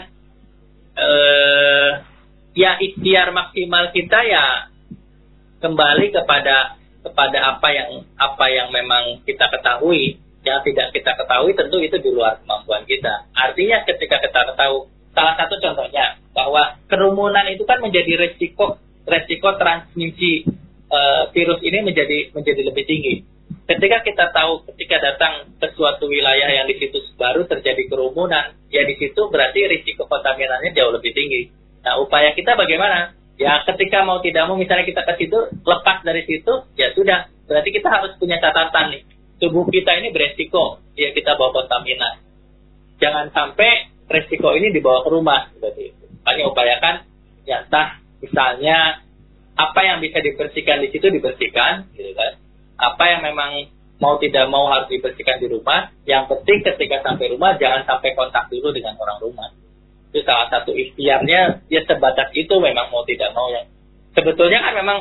Speaker 2: ya ikhtiar maksimal kita ya kembali kepada apa yang memang kita ketahui. Yang tidak kita ketahui tentu itu di luar kemampuan kita. Artinya ketika kita tahu, salah satu contohnya bahwa kerumunan itu kan menjadi resiko transmisi virus ini menjadi lebih tinggi. Ketika kita tahu, ketika datang ke suatu wilayah yang di situ baru terjadi kerumunan, ya di situ berarti risiko kontaminannya jauh lebih tinggi. Nah, upaya kita bagaimana? Ya ketika mau tidak mau misalnya kita ke situ, lepas dari situ, ya sudah. Berarti kita harus punya catatan nih. Tubuh kita ini beresiko, ya kita bawa kontaminan. Jangan sampai resiko ini dibawa ke rumah, seperti itu. Makanya upayakan, ya entah misalnya apa yang bisa dibersihkan di situ dibersihkan, gitu kan. Apa yang memang mau tidak mau harus dibersihkan di rumah. Yang penting ketika sampai rumah jangan sampai kontak dulu dengan orang rumah. Itu salah satu ikhtiarnya, ya sebatas itu memang mau tidak mau ya. Sebetulnya kan memang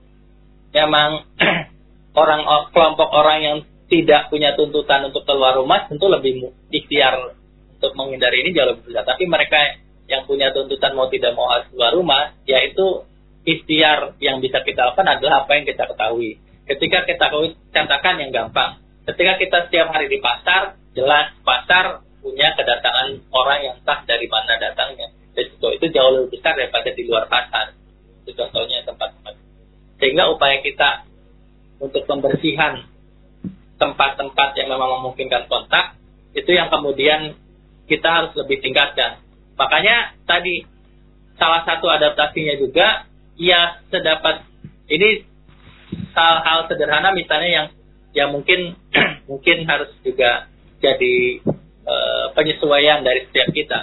Speaker 2: kelompok orang yang tidak punya tuntutan untuk keluar rumah tentu lebih ikhtiar untuk menghindari ini jauh lebih besar. Tapi mereka yang punya tuntutan mau tidak mau harus keluar rumah, yaitu ikhtiar yang bisa kita lakukan adalah apa yang kita ketahui. Ketika kita contohkan yang gampang, ketika kita setiap hari di pasar, jelas pasar punya kedatangan orang yang entah dari mana datangnya. Risiko itu jauh lebih besar daripada di luar pasar. Itu contohnya tempat-tempat. Sehingga upaya kita untuk pembersihan tempat-tempat yang memang memungkinkan kontak, itu yang kemudian kita harus lebih tingkatkan. Makanya tadi salah satu adaptasinya juga, ya sedapat ini hal-hal sederhana misalnya yang mungkin harus juga jadi penyesuaian dari setiap kita.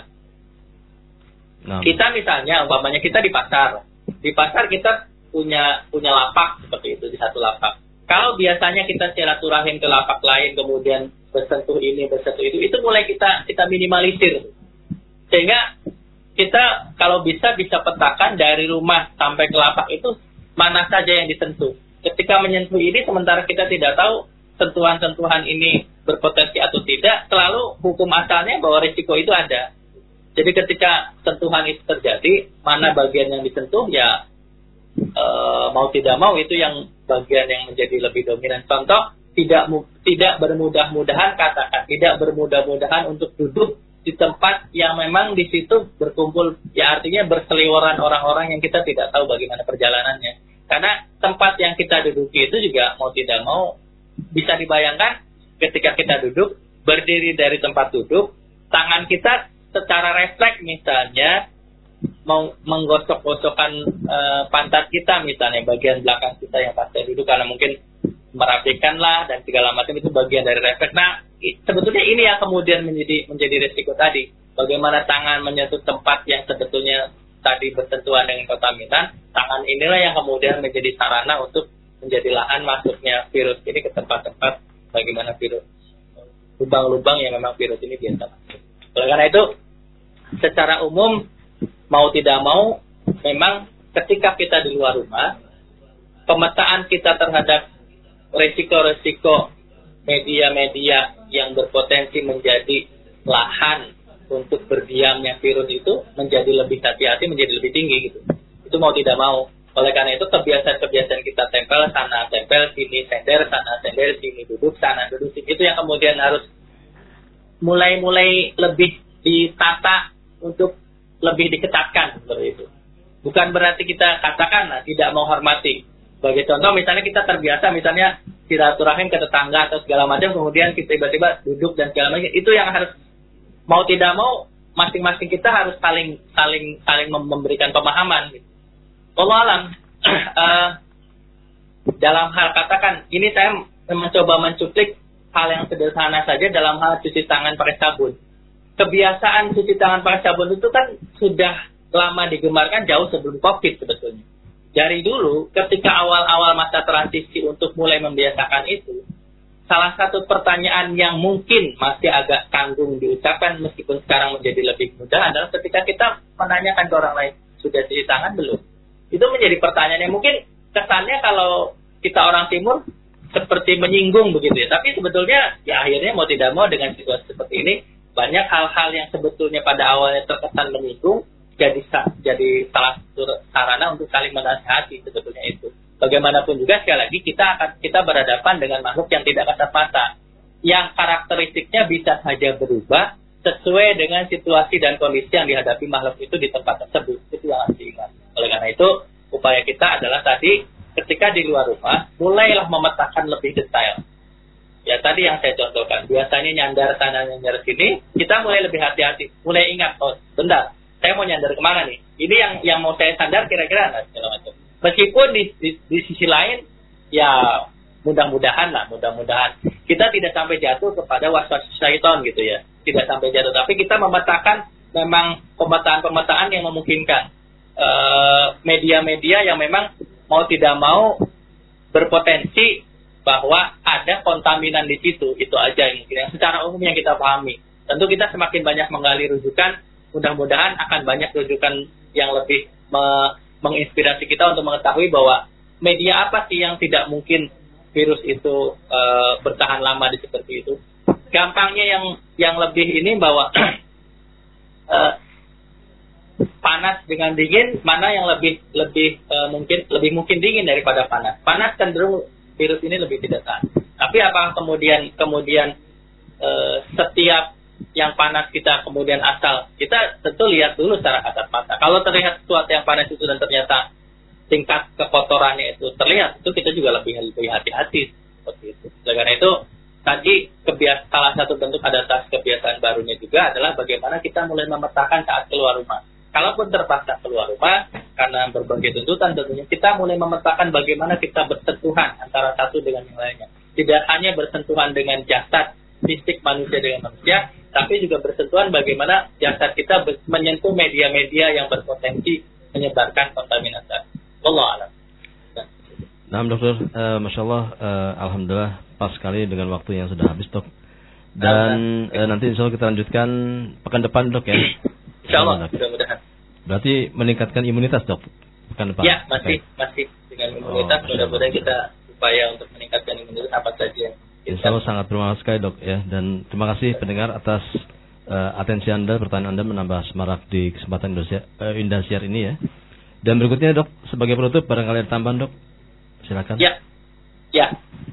Speaker 2: Kita misalnya, umpamanya kita di pasar kita punya lapak seperti itu, di satu lapak. Kalau biasanya kita silaturahim ke lapak lain, kemudian bersentuh ini, bersentuh itu mulai kita minimalisir. Sehingga kita kalau bisa petakan dari rumah sampai ke lapak itu mana saja yang disentuh. Ketika menyentuh ini, sementara kita tidak tahu sentuhan-sentuhan ini berpotensi atau tidak, selalu hukum asalnya bahwa risiko itu ada. Jadi ketika sentuhan itu terjadi, mana bagian yang disentuh, ya mau tidak mau itu yang bagian yang menjadi lebih dominan. Contoh, tidak bermudah-mudahan untuk duduk di tempat yang memang di situ berkumpul, ya artinya berseliweran orang-orang yang kita tidak tahu bagaimana perjalanannya. Karena tempat yang kita duduki itu juga mau tidak mau bisa dibayangkan ketika kita duduk, berdiri dari tempat duduk, tangan kita secara refleks misalnya mau menggosok-gosokkan pantat kita misalnya, bagian belakang kita yang pas duduk, karena mungkin merapikan lah dan segala macam, itu bagian dari refleks. Nah, sebetulnya ini yang kemudian menjadi risiko tadi. Bagaimana tangan menyentuh tempat yang sebetulnya tadi bersentuhan dengan kontaminan, tangan inilah yang kemudian menjadi sarana untuk menjadi lahan masuknya virus ini ke tempat-tempat bagaimana virus, lubang-lubang yang memang virus ini biasa masuk. Oleh karena itu, secara umum mau tidak mau, memang ketika kita di luar rumah, pemetaan kita terhadap resiko-resiko media-media yang berpotensi menjadi lahan untuk berdiamnya virus itu menjadi lebih hati-hati, menjadi lebih tinggi gitu. Itu mau tidak mau. Oleh karena itu kebiasaan-kebiasaan kita tempel sana, tempel sini, sender sana, sender sini, duduk sana, duduk sini. Itu yang kemudian harus mulai lebih ditata untuk lebih diketatkan seperti itu. Bukan berarti kita katakan tidak mau hormati. Sebagai contoh misalnya kita terbiasa misalnya silaturahim ke tetangga atau segala macam, kemudian kita tiba-tiba duduk dan segala macam. Itu yang harus mau tidak mau masing-masing kita harus saling memberikan pemahaman. Gitu. Allah alam, dalam hal katakan, ini saya mencoba mencuplik hal yang sederhana saja dalam hal cuci tangan pakai sabun. Kebiasaan cuci tangan pakai sabun itu kan sudah lama digemarkan jauh sebelum COVID sebetulnya. Dari dulu, ketika awal-awal masa transisi untuk mulai membiasakan itu, salah satu pertanyaan yang mungkin masih agak tanggung diucapkan meskipun sekarang menjadi lebih mudah adalah ketika kita menanyakan ke orang lain, sudah cuci tangan belum? Itu menjadi pertanyaan yang mungkin kesannya kalau kita orang timur seperti menyinggung begitu ya. Tapi sebetulnya ya akhirnya mau tidak mau dengan situasi seperti ini, banyak hal-hal yang sebetulnya pada awalnya terkesan menyinggung jadi salah satu sarana untuk saling menasihati sebetulnya itu. Bagaimanapun juga sekali lagi kita berhadapan dengan makhluk yang tidak kasat mata, yang karakteristiknya bisa saja berubah sesuai dengan situasi dan kondisi yang dihadapi makhluk itu di tempat tersebut. Itu yang harus diingat. Oleh karena itu, upaya kita adalah tadi ketika di luar rumah, mulailah memetakan lebih detail. Ya tadi yang saya contohkan, biasanya nyandar sana nyandar sini, kita mulai lebih hati-hati, mulai ingat, oh bentar, saya mau nyandar kemana nih? Ini yang mau saya sandar kira-kira nggak segala macam. Meskipun di sisi lain, ya mudah-mudahan kita tidak sampai jatuh kepada waswas syaitan gitu ya, tidak sampai jatuh, tapi kita memetakan memang pemetaan yang memungkinkan media-media yang memang mau tidak mau berpotensi bahwa ada kontaminan di situ, itu aja yang mungkin yang secara umum yang kita pahami. Tentu kita semakin banyak menggali rujukan, mudah-mudahan akan banyak rujukan yang lebih menginspirasi kita untuk mengetahui bahwa media apa sih yang tidak mungkin virus itu bertahan lama di seperti itu. Gampangnya yang lebih ini bahwa panas dengan dingin, mana yang lebih mungkin dingin daripada panas. Panas cenderung virus ini lebih tidak tahan. Tapi apakah kemudian setiap yang panas kita kemudian asal, kita tentu lihat dulu secara kasat mata. Kalau terlihat sesuatu yang panas itu dan ternyata tingkat kekotorannya itu terlihat, itu kita juga lebih hati-hati seperti itu. Karena itu tadi salah satu bentuk adaptasi kebiasaan barunya juga adalah bagaimana kita mulai memetakan saat keluar rumah. Kalaupun terpaksa keluar rumah karena berbagai tuntutan, tentunya kita mulai memetakan bagaimana kita bersentuhan antara satu dengan yang lainnya. Tidak hanya bersentuhan dengan jasad fisik manusia dengan manusia, tapi juga bersentuhan bagaimana jasad kita menyentuh media-media yang berpotensi menyebarkan kontaminasi. Wallahu a'lam.
Speaker 1: Nah, dokter, masya Allah, alhamdulillah pas sekali dengan waktu yang sudah habis, dok. Dan nanti insya Allah kita lanjutkan pekan depan, dok ya.
Speaker 2: Insya Allah, mudah-mudahan.
Speaker 1: Berarti meningkatkan imunitas, dok, pekan depan.
Speaker 2: Ya, masih dengan imunitas. Mudah-mudahan kita upaya untuk meningkatkan imunitas apa saja.
Speaker 1: Insya Allah sangat bermanfaat sekali, dok ya. Dan terima kasih pendengar atas atensi Anda, pertanyaan Anda menambah semarak di kesempatan Indosiar ini ya. Dan berikutnya, dok, sebagai penutup barangkali ada tambahan, dok. Silakan.
Speaker 2: Ya.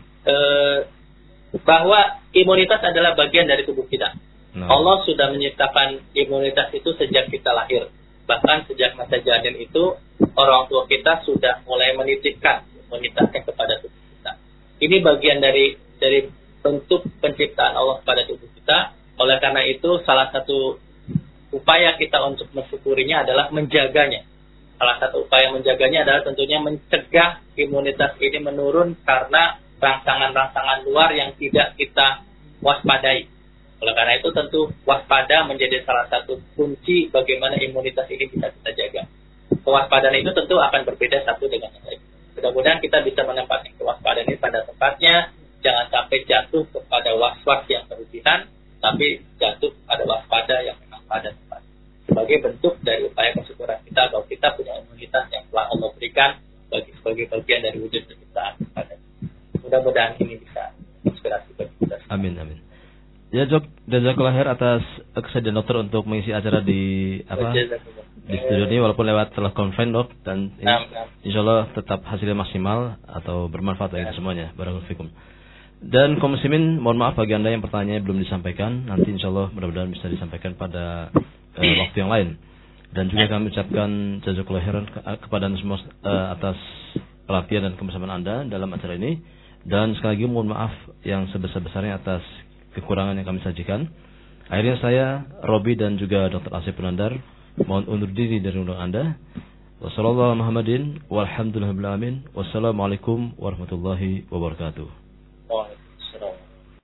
Speaker 2: Bahwa imunitas adalah bagian dari tubuh kita. Allah sudah menciptakan imunitas itu sejak kita lahir. Bahkan sejak masa janin itu, orang tua kita sudah mulai menitipkan imunitasnya kepada tubuh kita. Ini bagian dari bentuk penciptaan Allah pada tubuh kita. Oleh karena itu, salah satu upaya kita untuk mensyukurinya adalah menjaganya. Salah satu upaya menjaganya adalah tentunya mencegah imunitas ini menurun karena rangsangan-rangsangan luar yang tidak kita waspadai. Oleh karena itu tentu waspada menjadi salah satu kunci bagaimana imunitas ini bisa kita jaga. Kewaspadaan itu tentu akan berbeda satu dengan yang lain. Mudah-mudahan kita bisa menempatkan kewaspadaan ini pada tempatnya. Jangan sampai jatuh kepada was-was yang berlebihan, tapi jatuh pada waspada yang memang pada tempat. Sebagai bentuk dari upaya kesyukuran kita bahwa kita punya imunitas yang telah Allah berikan sebagai bagian dari wujud penciptaan kepada. Mudah-mudahan ini bisa inspirasi bagi kita.
Speaker 1: Amin. Ya Jok, jazakallah khair atas kesediaan dokter untuk mengisi acara di di studio ini walaupun lewat telekonferensi Dok, dan insyaallah tetap hasilnya maksimal atau bermanfaat bagi semuanya. Barakallahu fikum. Dan kaum muslimin, mohon maaf bagi Anda yang pertanyaannya belum disampaikan, nanti insyaallah mudah-mudahan bisa disampaikan pada waktu yang lain. Dan juga kami ucapkan jazakallah khairan kepada Anda semua atas perhatian dan kebersamaan Anda dalam acara ini. Dan sekali lagi mohon maaf yang sebesar-besarnya atas kekurangan yang kami sajikan. Akhirnya saya, Robi dan juga Dr. Asif Penandar mohon undur diri dari undang Anda. Wassalamualaikum warahmatullahi wabarakatuh.